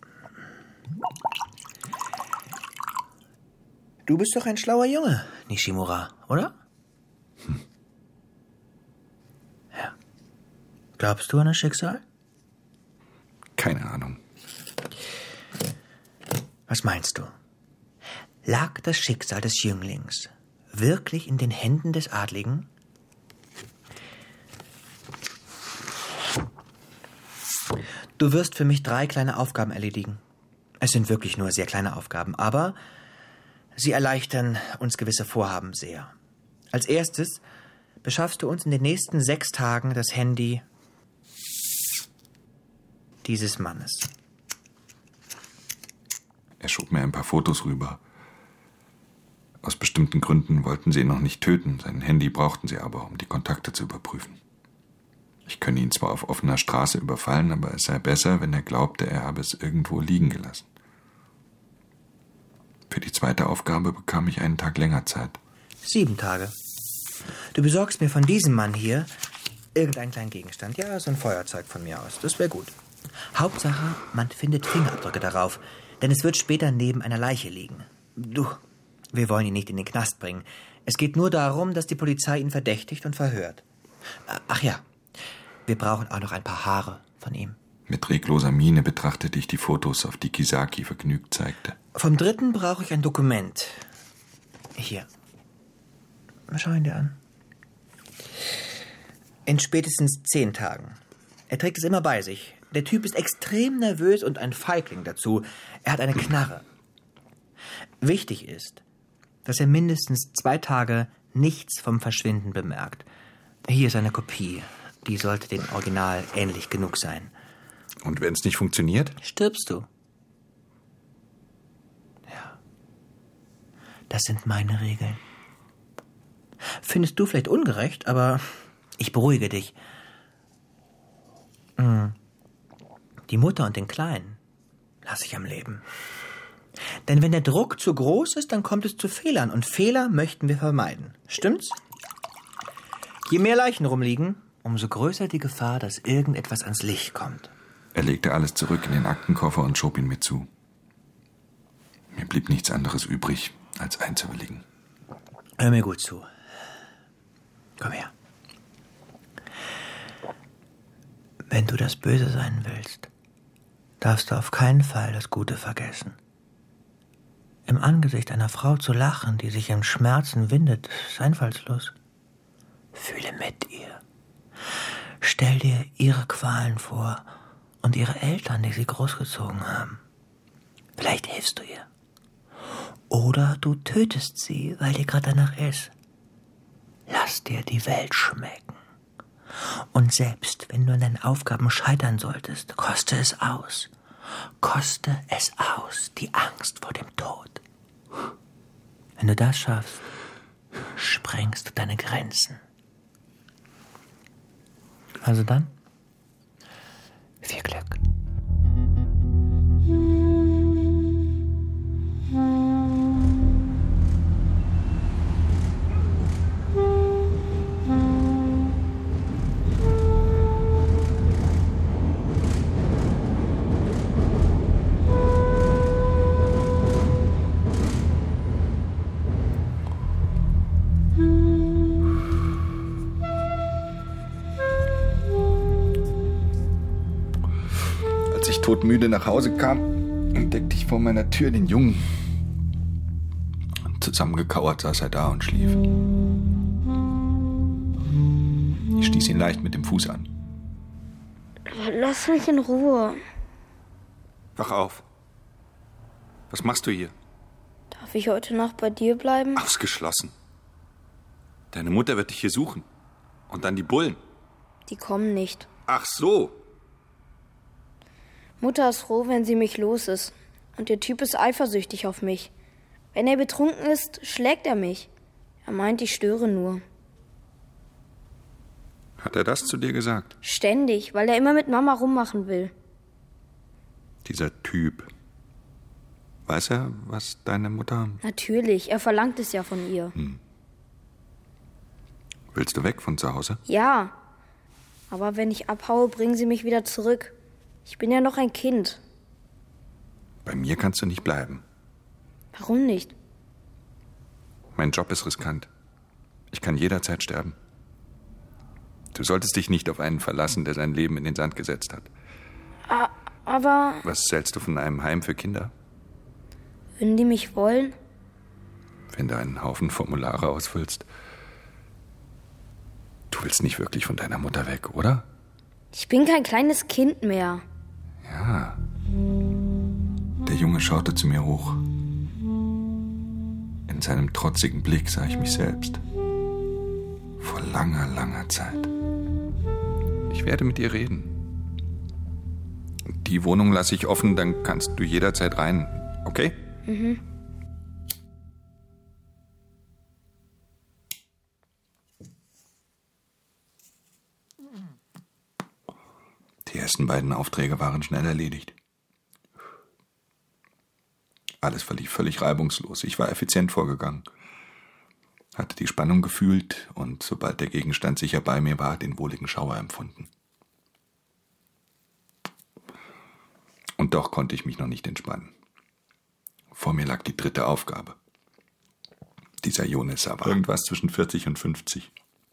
Du bist doch ein schlauer Junge, Nishimura, oder? Ja. Glaubst du an das Schicksal? Keine Ahnung. Was meinst du? Lag das Schicksal des Jünglings wirklich in den Händen des Adligen? Du wirst für mich 3 kleine Aufgaben erledigen. Es sind wirklich nur sehr kleine Aufgaben, aber sie erleichtern uns gewisse Vorhaben sehr. Als erstes beschaffst du uns in den nächsten 6 Tagen das Handy dieses Mannes. Er schob mir ein paar Fotos rüber. Aus bestimmten Gründen wollten sie ihn noch nicht töten. Sein Handy brauchten sie aber, um die Kontakte zu überprüfen. Ich könne ihn zwar auf offener Straße überfallen, aber es sei besser, wenn er glaubte, er habe es irgendwo liegen gelassen. Für die zweite Aufgabe bekam ich einen Tag länger Zeit. 7 Tage. Du besorgst mir von diesem Mann hier irgendeinen kleinen Gegenstand. Ja, so ein Feuerzeug von mir aus. Das wäre gut. Hauptsache, man findet Fingerabdrücke darauf, denn es wird später neben einer Leiche liegen. Du, wir wollen ihn nicht in den Knast bringen. Es geht nur darum, dass die Polizei ihn verdächtigt und verhört. Ach ja, wir brauchen auch noch ein paar Haare von ihm. Mit regloser Miene betrachtete ich die Fotos, auf die Kisaki vergnügt zeigte. Vom dritten brauche ich ein Dokument. Hier. Schau ihn dir an. In spätestens 10 Tagen. Er trägt es immer bei sich. Der Typ ist extrem nervös und ein Feigling dazu. Er hat eine Knarre. Wichtig ist, dass er mindestens 2 Tage nichts vom Verschwinden bemerkt. Hier ist eine Kopie. Die sollte dem Original ähnlich genug sein. Und wenn es nicht funktioniert? Stirbst du. Ja. Das sind meine Regeln. Findest du vielleicht ungerecht, aber ich beruhige dich. Die Mutter und den Kleinen lasse ich am Leben. Denn wenn der Druck zu groß ist, dann kommt es zu Fehlern. Und Fehler möchten wir vermeiden. Stimmt's? Je mehr Leichen rumliegen, umso größer die Gefahr, dass irgendetwas ans Licht kommt. Er legte alles zurück in den Aktenkoffer und schob ihn mir zu. Mir blieb nichts anderes übrig, als einzuwilligen. Hör mir gut zu. Komm her. Wenn du das Böse sein willst, darfst du auf keinen Fall das Gute vergessen. Im Angesicht einer Frau zu lachen, die sich im Schmerzen windet, ist einfallslos. Fühle mit ihr. Stell dir ihre Qualen vor und ihre Eltern, die sie großgezogen haben. Vielleicht hilfst du ihr. Oder du tötest sie, weil dir gerade danach ist. Lass dir die Welt schmecken. Und selbst wenn du an deinen Aufgaben scheitern solltest, koste es aus. Koste es aus, die Angst vor dem Tod. Wenn du das schaffst, sprengst du deine Grenzen. Also dann, viel Glück. todmüde nach Hause kam, entdeckte ich vor meiner Tür den Jungen. Und zusammengekauert saß er da und schlief. Ich stieß ihn leicht mit dem Fuß an. Lass mich in Ruhe. Wach auf. Was machst du hier? Darf ich heute Nacht bei dir bleiben? Ausgeschlossen. Deine Mutter wird dich hier suchen. Und dann die Bullen. Die kommen nicht. Ach so. Mutter ist froh, wenn sie mich los ist. Und der Typ ist eifersüchtig auf mich. Wenn er betrunken ist, schlägt er mich. Er meint, ich störe nur. Hat er das zu dir gesagt? Ständig, weil er immer mit Mama rummachen will. Dieser Typ. Weiß er, was deine Mutter... Natürlich, er verlangt es ja von ihr. Willst du weg von zu Hause? Ja, aber wenn ich abhaue, bringen sie mich wieder zurück. Ich bin ja noch ein Kind. Bei mir kannst du nicht bleiben. Warum nicht? Mein Job ist riskant. Ich kann jederzeit sterben. Du solltest dich nicht auf einen verlassen, der sein Leben in den Sand gesetzt hat. Aber... Was hältst du von einem Heim für Kinder? Würden die mich wollen? Wenn du einen Haufen Formulare ausfüllst. Du willst nicht wirklich von deiner Mutter weg, oder? Ich bin kein kleines Kind mehr. Ja. Der Junge schaute zu mir hoch. In seinem trotzigen Blick sah ich mich selbst. Vor langer, langer Zeit. Ich werde mit ihr reden. Die Wohnung lasse ich offen, dann kannst du jederzeit rein. Okay? Mhm. Die ersten beiden Aufträge waren schnell erledigt. Alles verlief völlig reibungslos. Ich war effizient vorgegangen. Hatte die Spannung gefühlt und sobald der Gegenstand sicher bei mir war, den wohligen Schauer empfunden. Und doch konnte ich mich noch nicht entspannen. Vor mir lag die dritte Aufgabe. Dieser Yonesar war irgendwas zwischen 40 und 50.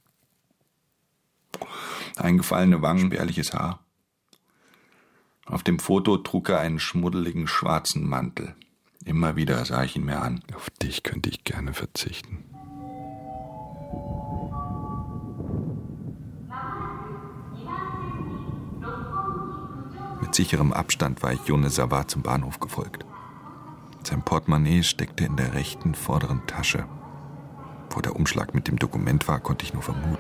Eingefallene Wangen, spärliches Haar. Auf dem Foto trug er einen schmuddeligen schwarzen Mantel. Immer wieder sah ich ihn mir an. Auf dich könnte ich gerne verzichten. Mit sicherem Abstand war ich Yonesar zum Bahnhof gefolgt. Sein Portemonnaie steckte in der rechten vorderen Tasche. Wo der Umschlag mit dem Dokument war, konnte ich nur vermuten.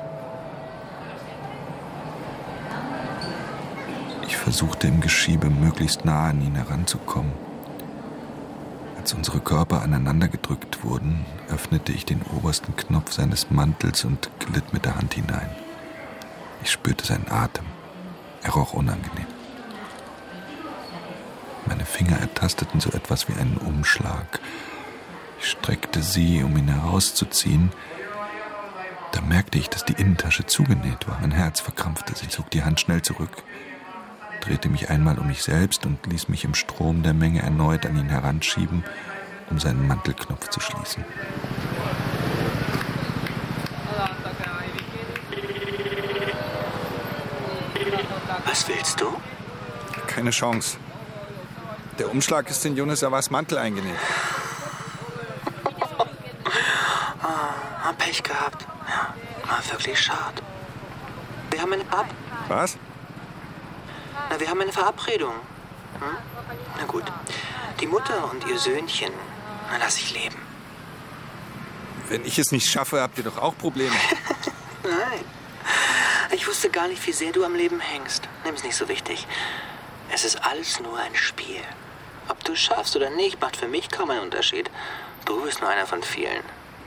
Ich versuchte im Geschiebe möglichst nah an ihn heranzukommen. Als unsere Körper aneinander gedrückt wurden, öffnete ich den obersten Knopf seines Mantels und glitt mit der Hand hinein. Ich spürte seinen Atem. Er roch unangenehm. Meine Finger ertasteten so etwas wie einen Umschlag. Ich streckte sie, um ihn herauszuziehen. Da merkte ich, dass die Innentasche zugenäht war. Mein Herz verkrampfte sich. Ich zog die Hand schnell zurück, drehte mich einmal um mich selbst und ließ mich im Strom der Menge erneut an ihn heranschieben, um seinen Mantelknopf zu schließen. Was willst du? Keine Chance. Der Umschlag ist in Yonesars Mantel eingenäht. Pech gehabt. Ja, war wirklich schade. Wir haben eine Was? wir haben eine Verabredung. Na gut. Die Mutter und ihr Söhnchen, lass ich leben. Wenn ich es nicht schaffe, habt ihr doch auch Probleme. Nein. Ich wusste gar nicht, wie sehr du am Leben hängst. Nimm's nicht so wichtig. Es ist alles nur ein Spiel. Ob du es schaffst oder nicht, macht für mich kaum einen Unterschied. Du bist nur einer von vielen.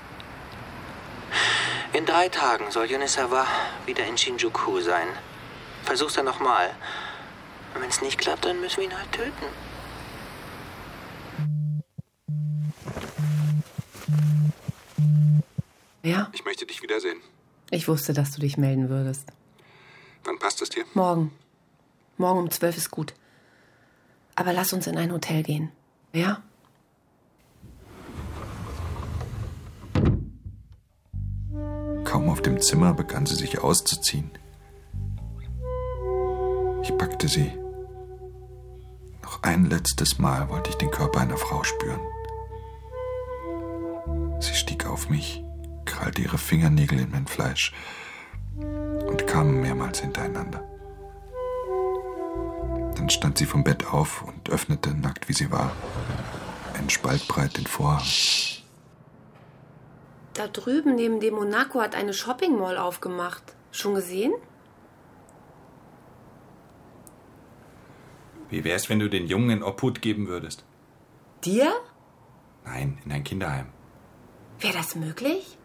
In 3 Tagen soll Yonesar wieder in Shinjuku sein. Versuch's dann nochmal. Und wenn es nicht klappt, dann müssen wir ihn halt töten. Ja? Ich möchte dich wiedersehen. Ich wusste, dass du dich melden würdest. Wann passt es dir? Morgen. Morgen um 12 ist gut. Aber lass uns in ein Hotel gehen. Ja? Kaum auf dem Zimmer begann sie sich auszuziehen. Ich packte sie, ein letztes Mal wollte ich den Körper einer Frau spüren. Sie stieg auf mich, krallte ihre Fingernägel in mein Fleisch und kamen mehrmals hintereinander. Dann stand sie vom Bett auf und öffnete, nackt wie sie war, einen Spalt breit den Vorhang. Da drüben neben dem Monaco hat eine Shopping Mall aufgemacht. Schon gesehen? Wie wär's, wenn du den Jungen in Obhut geben würdest? Dir? Nein, in ein Kinderheim. Wäre das möglich?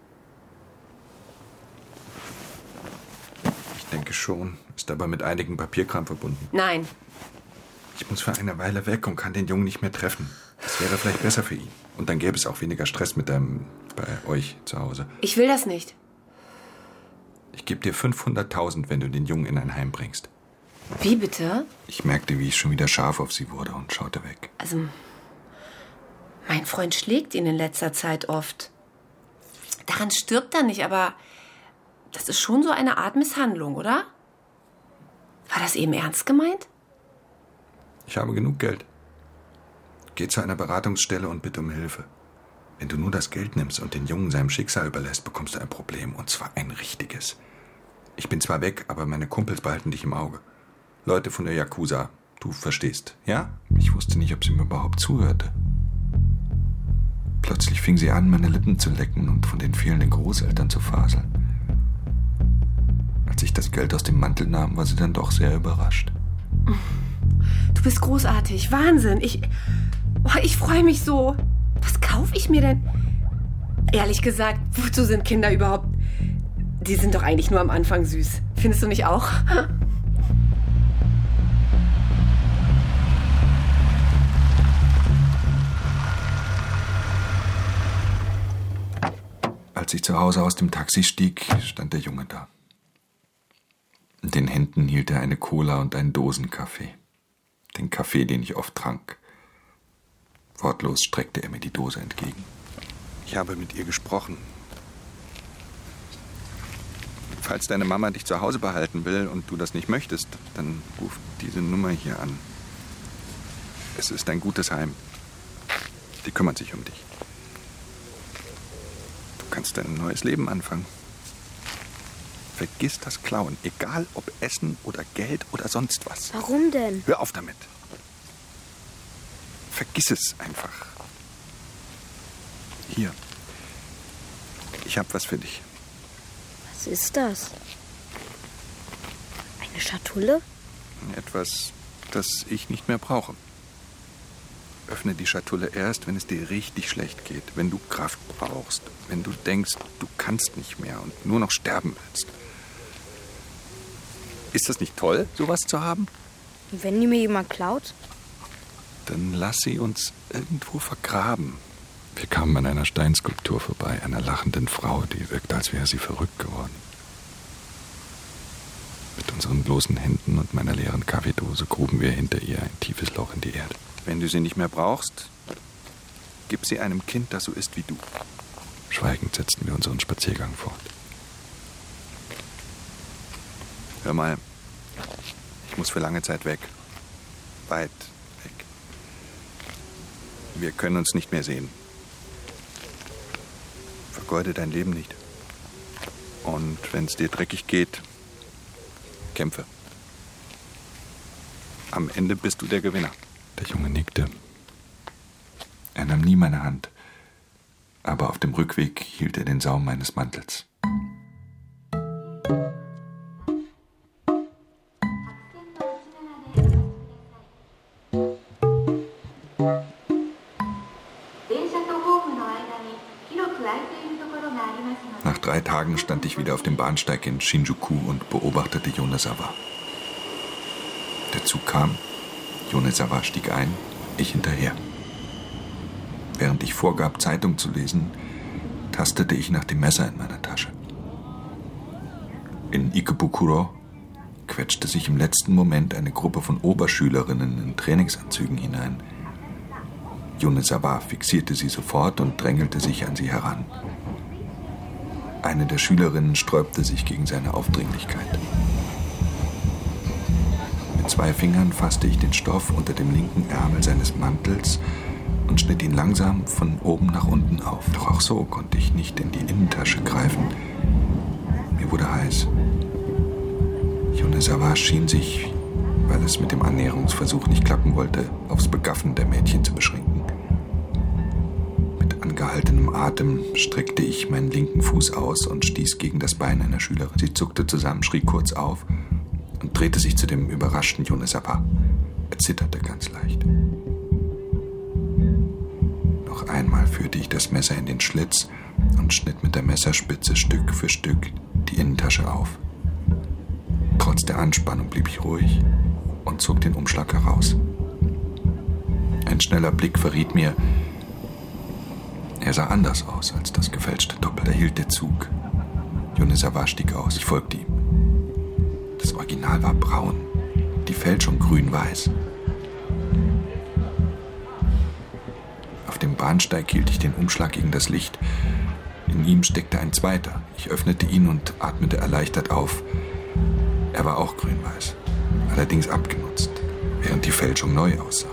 Ich denke schon, ist aber mit einigem Papierkram verbunden. Nein. Ich muss für eine Weile weg und kann den Jungen nicht mehr treffen. Das wäre vielleicht besser für ihn. Und dann gäbe es auch weniger Stress bei euch zu Hause. Ich will das nicht. Ich gebe dir 500.000, wenn du den Jungen in ein Heim bringst. Wie bitte? Ich merkte, wie ich schon wieder scharf auf sie wurde und schaute weg. Also, mein Freund schlägt ihn in letzter Zeit oft. Daran stirbt er nicht, aber das ist schon so eine Art Misshandlung, oder? War das eben ernst gemeint? Ich habe genug Geld. Geh zu einer Beratungsstelle und bitte um Hilfe. Wenn du nur das Geld nimmst und den Jungen seinem Schicksal überlässt, bekommst du ein Problem. Und zwar ein richtiges. Ich bin zwar weg, aber meine Kumpels behalten dich im Auge. Leute von der Yakuza, du verstehst, ja? Ich wusste nicht, ob sie mir überhaupt zuhörte. Plötzlich fing sie an, meine Lippen zu lecken und von den fehlenden Großeltern zu faseln. Als ich das Geld aus dem Mantel nahm, war sie dann doch sehr überrascht. Du bist großartig, Wahnsinn. Ich freue mich so. Was kaufe ich mir denn? Ehrlich gesagt, wozu sind Kinder überhaupt? Die sind doch eigentlich nur am Anfang süß. Findest du nicht auch? Als ich zu Hause aus dem Taxi stieg, stand der Junge da. In den Händen hielt er eine Cola und einen Dosenkaffee. Den Kaffee, den ich oft trank. Wortlos streckte er mir die Dose entgegen. Ich habe mit ihr gesprochen. Falls deine Mama dich zu Hause behalten will und du das nicht möchtest, dann ruf diese Nummer hier an. Es ist ein gutes Heim. Die kümmern sich um dich. Du kannst ein neues Leben anfangen. Vergiss das Klauen, egal ob Essen oder Geld oder sonst was. Warum denn? Hör auf damit. Vergiss es einfach. Hier. Ich hab was für dich. Was ist das? Eine Schatulle? Etwas, das ich nicht mehr brauche. Öffne die Schatulle erst, wenn es dir richtig schlecht geht, wenn du Kraft brauchst, wenn du denkst, du kannst nicht mehr und nur noch sterben willst. Ist das nicht toll, sowas zu haben? Und wenn die mir jemand klaut? Dann lass sie uns irgendwo vergraben. Wir kamen an einer Steinskulptur vorbei, einer lachenden Frau, die wirkte, als wäre sie verrückt geworden. Mit unseren bloßen Händen und meiner leeren Kaffeedose gruben wir hinter ihr ein tiefes Loch in die Erde. Wenn du sie nicht mehr brauchst, gib sie einem Kind, das so ist wie du. Schweigend setzten wir unseren Spaziergang fort. Hör mal, ich muss für lange Zeit weg. Weit weg. Wir können uns nicht mehr sehen. Vergeude dein Leben nicht. Und wenn es dir dreckig geht, kämpfe. Am Ende bist du der Gewinner. Der Junge nickte. Er nahm nie meine Hand, aber auf dem Rückweg hielt er den Saum meines Mantels. Nach 3 Tagen stand ich wieder auf dem Bahnsteig in Shinjuku und beobachtete Yonezawa. Der Zug kam, Yonezawa stieg ein, ich hinterher. Während ich vorgab, Zeitung zu lesen, tastete ich nach dem Messer in meiner Tasche. In Ikebukuro quetschte sich im letzten Moment eine Gruppe von Oberschülerinnen in Trainingsanzügen hinein. Yonezawa fixierte sie sofort und drängelte sich an sie heran. Eine der Schülerinnen sträubte sich gegen seine Aufdringlichkeit. Mit Mit 2 Fingern fasste ich den Stoff unter dem linken Ärmel seines Mantels und schnitt ihn langsam von oben nach unten auf. Doch auch so konnte ich nicht in die Innentasche greifen. Mir wurde heiß. Yonne Savage schien sich, weil es mit dem Annäherungsversuch nicht klappen wollte, aufs Begaffen der Mädchen zu beschränken. Mit angehaltenem Atem streckte ich meinen linken Fuß aus und stieß gegen das Bein einer Schülerin. Sie zuckte zusammen, schrie kurz auf und drehte sich zu dem überraschten Yonne Savage. Er zitterte ganz leicht. Noch einmal führte ich das Messer in den Schlitz und schnitt mit der Messerspitze Stück für Stück die Innentasche auf. Trotz der Anspannung blieb ich ruhig und zog den Umschlag heraus. Ein schneller Blick verriet mir, er sah anders aus als das gefälschte Doppel. Da hielt der Zug. Yonne Savage stieg aus. Ich folgte ihm. Das Original war braun, die Fälschung grün-weiß. Auf dem Bahnsteig hielt ich den Umschlag gegen das Licht. In ihm steckte ein zweiter. Ich öffnete ihn und atmete erleichtert auf. Er war auch grün-weiß, allerdings abgenutzt, während die Fälschung neu aussah.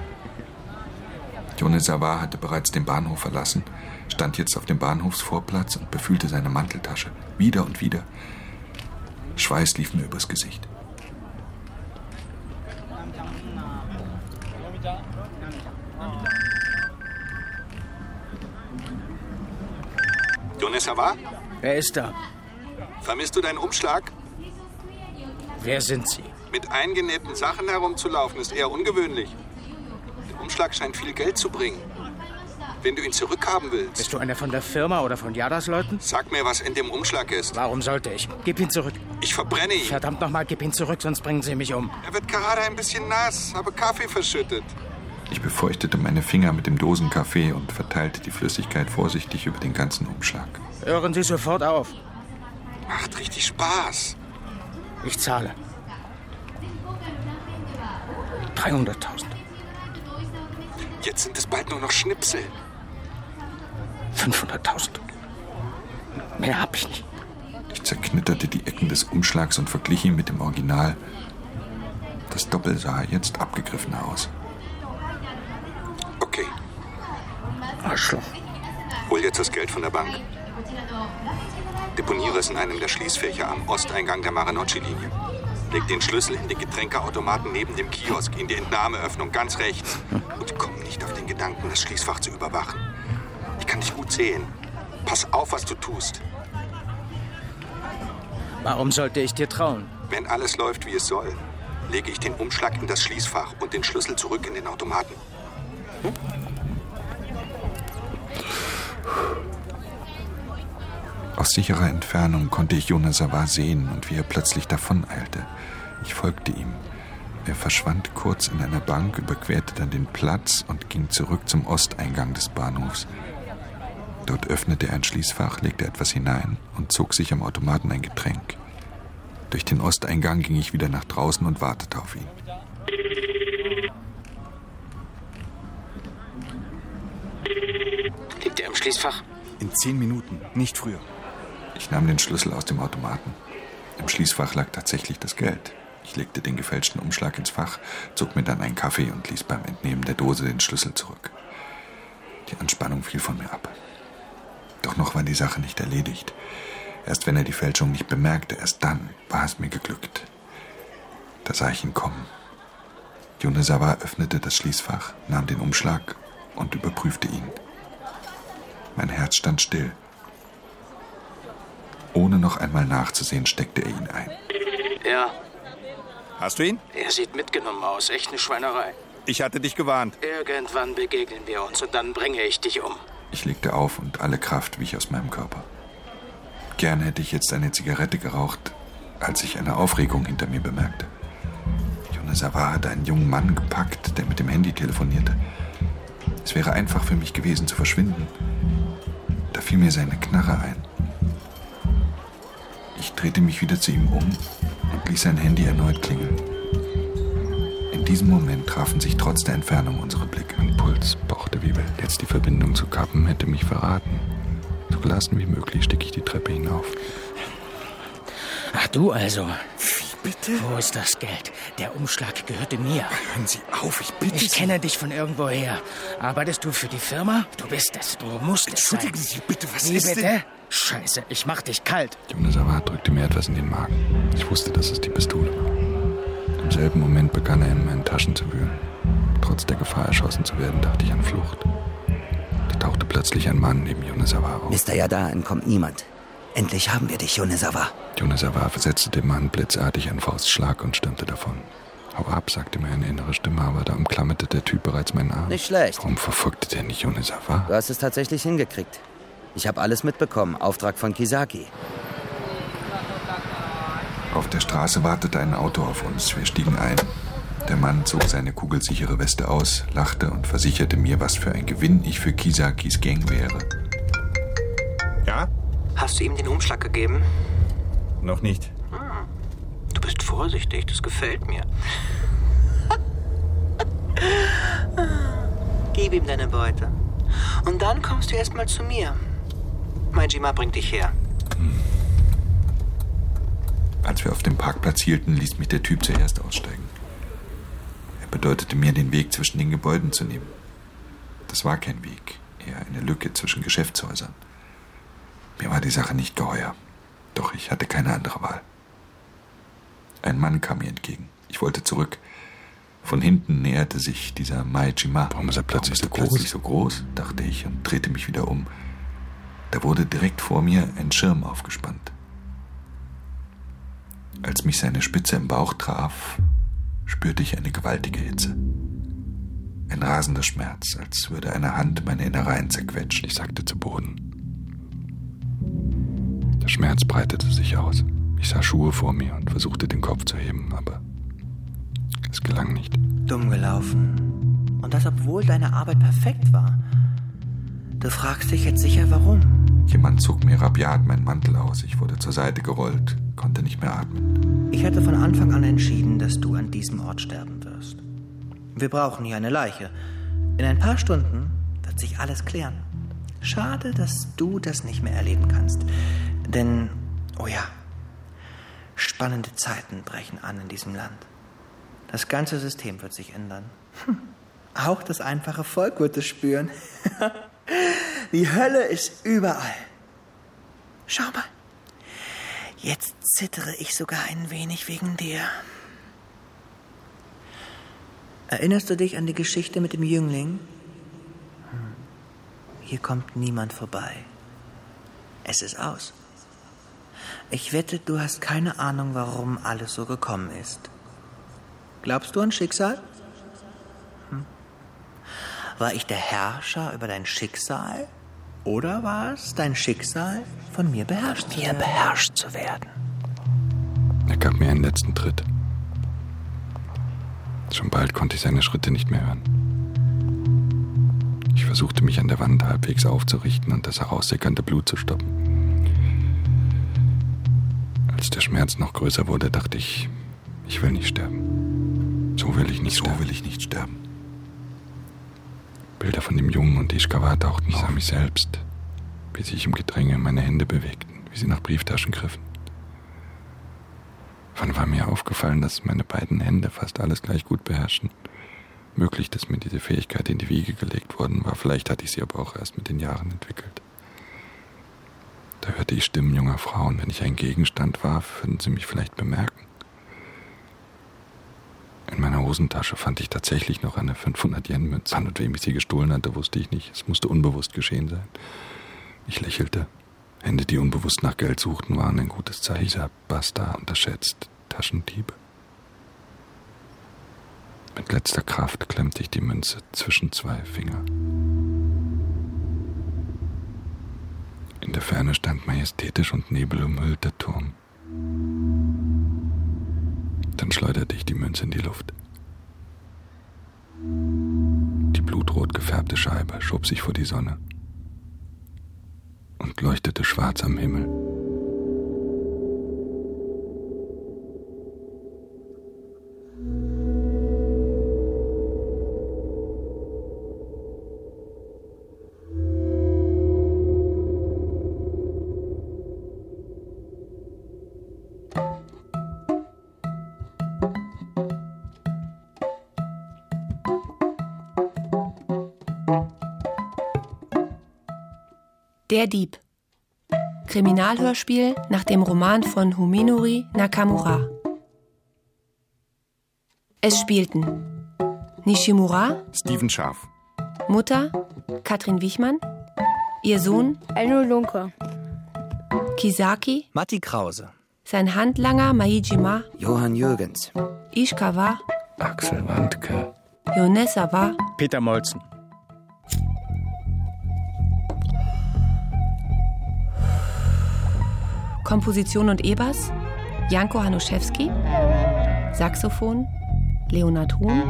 Yonne Savage hatte bereits den Bahnhof verlassen, stand jetzt auf dem Bahnhofsvorplatz und befühlte seine Manteltasche. Wieder und wieder. Schweiß lief mir übers Gesicht. Yonne Savage? Wer ist da? Vermisst du deinen Umschlag? Wer sind Sie? Mit eingenähten Sachen herumzulaufen ist eher ungewöhnlich. Der Umschlag scheint viel Geld zu bringen. Wenn du ihn zurückhaben willst... Bist du einer von der Firma oder von Jadas-Leuten? Sag mir, was in dem Umschlag ist. Warum sollte ich? Gib ihn zurück. Ich verbrenne ihn. Verdammt nochmal, gib ihn zurück, sonst bringen Sie mich um. Er wird gerade ein bisschen nass, habe Kaffee verschüttet. Ich befeuchtete meine Finger mit dem Dosenkaffee und verteilte die Flüssigkeit vorsichtig über den ganzen Umschlag. Hören Sie sofort auf. Macht richtig Spaß. Ich zahle. 300.000. Jetzt sind es bald nur noch Schnipsel. 500.000. Mehr hab ich nicht. Ich zerknitterte die Ecken des Umschlags und verglich ihn mit dem Original. Das Doppel sah jetzt abgegriffener aus. Okay. Arschloch. Hol jetzt das Geld von der Bank. Deponiere es in einem der Schließfächer am Osteingang der Maranocci-Linie. Leg den Schlüssel in den Getränkeautomaten neben dem Kiosk, in die Entnahmeöffnung ganz rechts. Und komm nicht auf den Gedanken, das Schließfach zu überwachen. Ich kann dich gut sehen. Pass auf, was du tust. Warum sollte ich dir trauen? Wenn alles läuft, wie es soll, lege ich den Umschlag in das Schließfach und den Schlüssel zurück in den Automaten. Aus sicherer Entfernung konnte ich Yonne Savage sehen und wie er plötzlich davoneilte. Ich folgte ihm. Er verschwand kurz in einer Bank, überquerte dann den Platz und ging zurück zum Osteingang des Bahnhofs. Dort öffnete er ein Schließfach, legte etwas hinein und zog sich am Automaten ein Getränk. Durch den Osteingang ging ich wieder nach draußen und wartete auf ihn. Liegt er im Schließfach? In 10 Minuten, nicht früher. Ich nahm den Schlüssel aus dem Automaten. Im Schließfach lag tatsächlich das Geld. Ich legte den gefälschten Umschlag ins Fach, zog mir dann einen Kaffee und ließ beim Entnehmen der Dose den Schlüssel zurück. Die Anspannung fiel von mir ab. Doch noch war die Sache nicht erledigt. Erst wenn er die Fälschung nicht bemerkte, erst dann war es mir geglückt. Da sah ich ihn kommen. Yonne Savage öffnete das Schließfach, nahm den Umschlag und überprüfte ihn. Mein Herz stand still. Ohne noch einmal nachzusehen, steckte er ihn ein. Ja. Hast du ihn? Er sieht mitgenommen aus. Echt eine Schweinerei. Ich hatte dich gewarnt. Irgendwann begegnen wir uns und dann bringe ich dich um. Ich legte auf und alle Kraft wich aus meinem Körper. Gern hätte ich jetzt eine Zigarette geraucht, als ich eine Aufregung hinter mir bemerkte. Yonne Savage hatte einen jungen Mann gepackt, der mit dem Handy telefonierte. Es wäre einfach für mich gewesen, zu verschwinden. Da fiel mir seine Knarre ein. Ich drehte mich wieder zu ihm um und ließ sein Handy erneut klingeln. In diesem Moment trafen sich trotz der Entfernung unsere Blicke. Mein Puls pochte wie wild. Jetzt die Verbindung zu kappen hätte mich verraten. So gelassen wie möglich stieg ich die Treppe hinauf. Ach, du also. Wie bitte. Wo ist das Geld? Der Umschlag gehörte mir. Hören Sie auf, ich bitte Sie. Ich kenne dich von irgendwoher. Arbeitest du für die Firma? Du bist es. Du musst es sein. Entschuldigen Sie bitte, was Wie ist bitte? denn? Scheiße, ich mach dich kalt. Yonezawa drückte mir etwas in den Magen. Ich wusste, dass es die Pistole war. Im selben Moment begann er in meinen Taschen zu wühlen. Trotz der Gefahr, erschossen zu werden, dachte ich an Flucht. Da tauchte plötzlich ein Mann neben Yonezawa auf. Mr. Yada, entkommt niemand. Endlich haben wir dich, Yonezawa. Yonezawa versetzte dem Mann blitzartig einen Faustschlag und stürmte davon. Hau ab, sagte mir eine innere Stimme, aber da umklammerte der Typ bereits meinen Arm. Nicht schlecht. Warum verfolgte der nicht Yonezawa? Du hast es tatsächlich hingekriegt. Ich habe alles mitbekommen. Auftrag von Kisaki. Auf der Straße wartete ein Auto auf uns. Wir stiegen ein. Der Mann zog seine kugelsichere Weste aus, lachte und versicherte mir, was für ein Gewinn ich für Kisakis Gang wäre. Ja? Hast du ihm den Umschlag gegeben? Noch nicht. Du bist vorsichtig, das gefällt mir. Gib ihm deine Beute. Und dann kommst du erstmal zu mir. Maijima bringt dich her. Als wir auf dem Parkplatz hielten, ließ mich der Typ zuerst aussteigen. Er bedeutete mir, den Weg zwischen den Gebäuden zu nehmen. Das war kein Weg, eher eine Lücke zwischen Geschäftshäusern. Mir war die Sache nicht geheuer, doch ich hatte keine andere Wahl. Ein Mann kam mir entgegen. Ich wollte zurück. Von hinten näherte sich dieser Maijima. Warum ist er plötzlich so groß, dachte ich und drehte mich wieder um. Da wurde direkt vor mir ein Schirm aufgespannt. Als mich seine Spitze im Bauch traf, spürte ich eine gewaltige Hitze. Ein rasender Schmerz, als würde eine Hand meine Innereien zerquetschen. Ich sackte zu Boden. Der Schmerz breitete sich aus. Ich sah Schuhe vor mir und versuchte, den Kopf zu heben, aber es gelang nicht. Dumm gelaufen. Und das, obwohl deine Arbeit perfekt war. Du fragst dich jetzt sicher, warum. Jemand zog mir rabiat meinen Mantel aus. Ich wurde zur Seite gerollt, konnte nicht mehr atmen. Ich hatte von Anfang an entschieden, dass du an diesem Ort sterben wirst. Wir brauchen hier eine Leiche. In ein paar Stunden wird sich alles klären. Schade, dass du das nicht mehr erleben kannst. Denn, oh ja, spannende Zeiten brechen an in diesem Land. Das ganze System wird sich ändern. Auch das einfache Volk wird es spüren. Die Hölle ist überall. Schau mal. Jetzt zittere ich sogar ein wenig wegen dir. Erinnerst du dich an die Geschichte mit dem Jüngling? Hier kommt niemand vorbei. Es ist aus. Ich wette, du hast keine Ahnung, warum alles so gekommen ist. Glaubst du an Schicksal? War ich der Herrscher über dein Schicksal? Oder war es dein Schicksal, von mir beherrscht zu werden? Er gab mir einen letzten Tritt. Schon bald konnte ich seine Schritte nicht mehr hören. Ich versuchte, mich an der Wand halbwegs aufzurichten und das heraussickernde Blut zu stoppen. Als der Schmerz noch größer wurde, dachte ich, ich will nicht sterben. So will ich nicht sterben. Bilder von dem Jungen und Ishikawa tauchten auf. Ich sah mich selbst, wie sich im Gedränge meine Hände bewegten, wie sie nach Brieftaschen griffen. Wann war mir aufgefallen, dass meine beiden Hände fast alles gleich gut beherrschen? Möglich, dass mir diese Fähigkeit in die Wiege gelegt worden war. Vielleicht hatte ich sie aber auch erst mit den Jahren entwickelt. Da hörte ich Stimmen junger Frauen. Wenn ich ein Gegenstand warf, würden sie mich vielleicht bemerken. In meiner Hosentasche fand ich tatsächlich noch eine 500-Yen-Münze. An und wem ich sie gestohlen hatte, wusste ich nicht. Es musste unbewusst geschehen sein. Ich lächelte. Hände, die unbewusst nach Geld suchten, waren ein gutes Zeichen. Dieser Bastard unterschätzt Taschendiebe. Mit letzter Kraft klemmte ich die Münze zwischen zwei Finger. In der Ferne stand majestätisch und nebelumhüllt der Turm. Dann schleuderte ich die Münze in die Luft. Die blutrot gefärbte Scheibe schob sich vor die Sonne und leuchtete schwarz am Himmel. Der Dieb. Kriminalhörspiel nach dem Roman von Fuminori Nakamura. Es spielten Nishimura, Steven Scharf, Mutter Katrin Wichmann, ihr Sohn Enno Lunke, Kisaki, Matti Krause, sein Handlanger Maijima, Johann Jürgens, Ishikawa, Axel Wandke, Yonesawa, Peter Molzen. Komposition und E-Bass Janko Hanuszewski, Saxophon Leonard Huhn,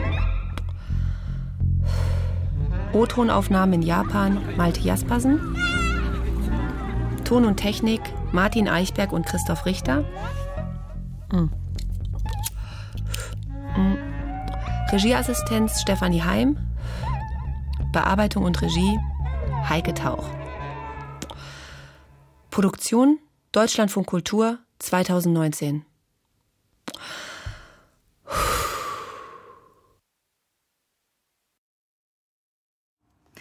O-Tonaufnahmen in Japan Malte Jaspersen, Ton und Technik Martin Eichberg und Christoph Richter, Regieassistenz Stefanie Heim, Bearbeitung und Regie Heike Tauch. Produktion Deutschlandfunk Kultur 2019.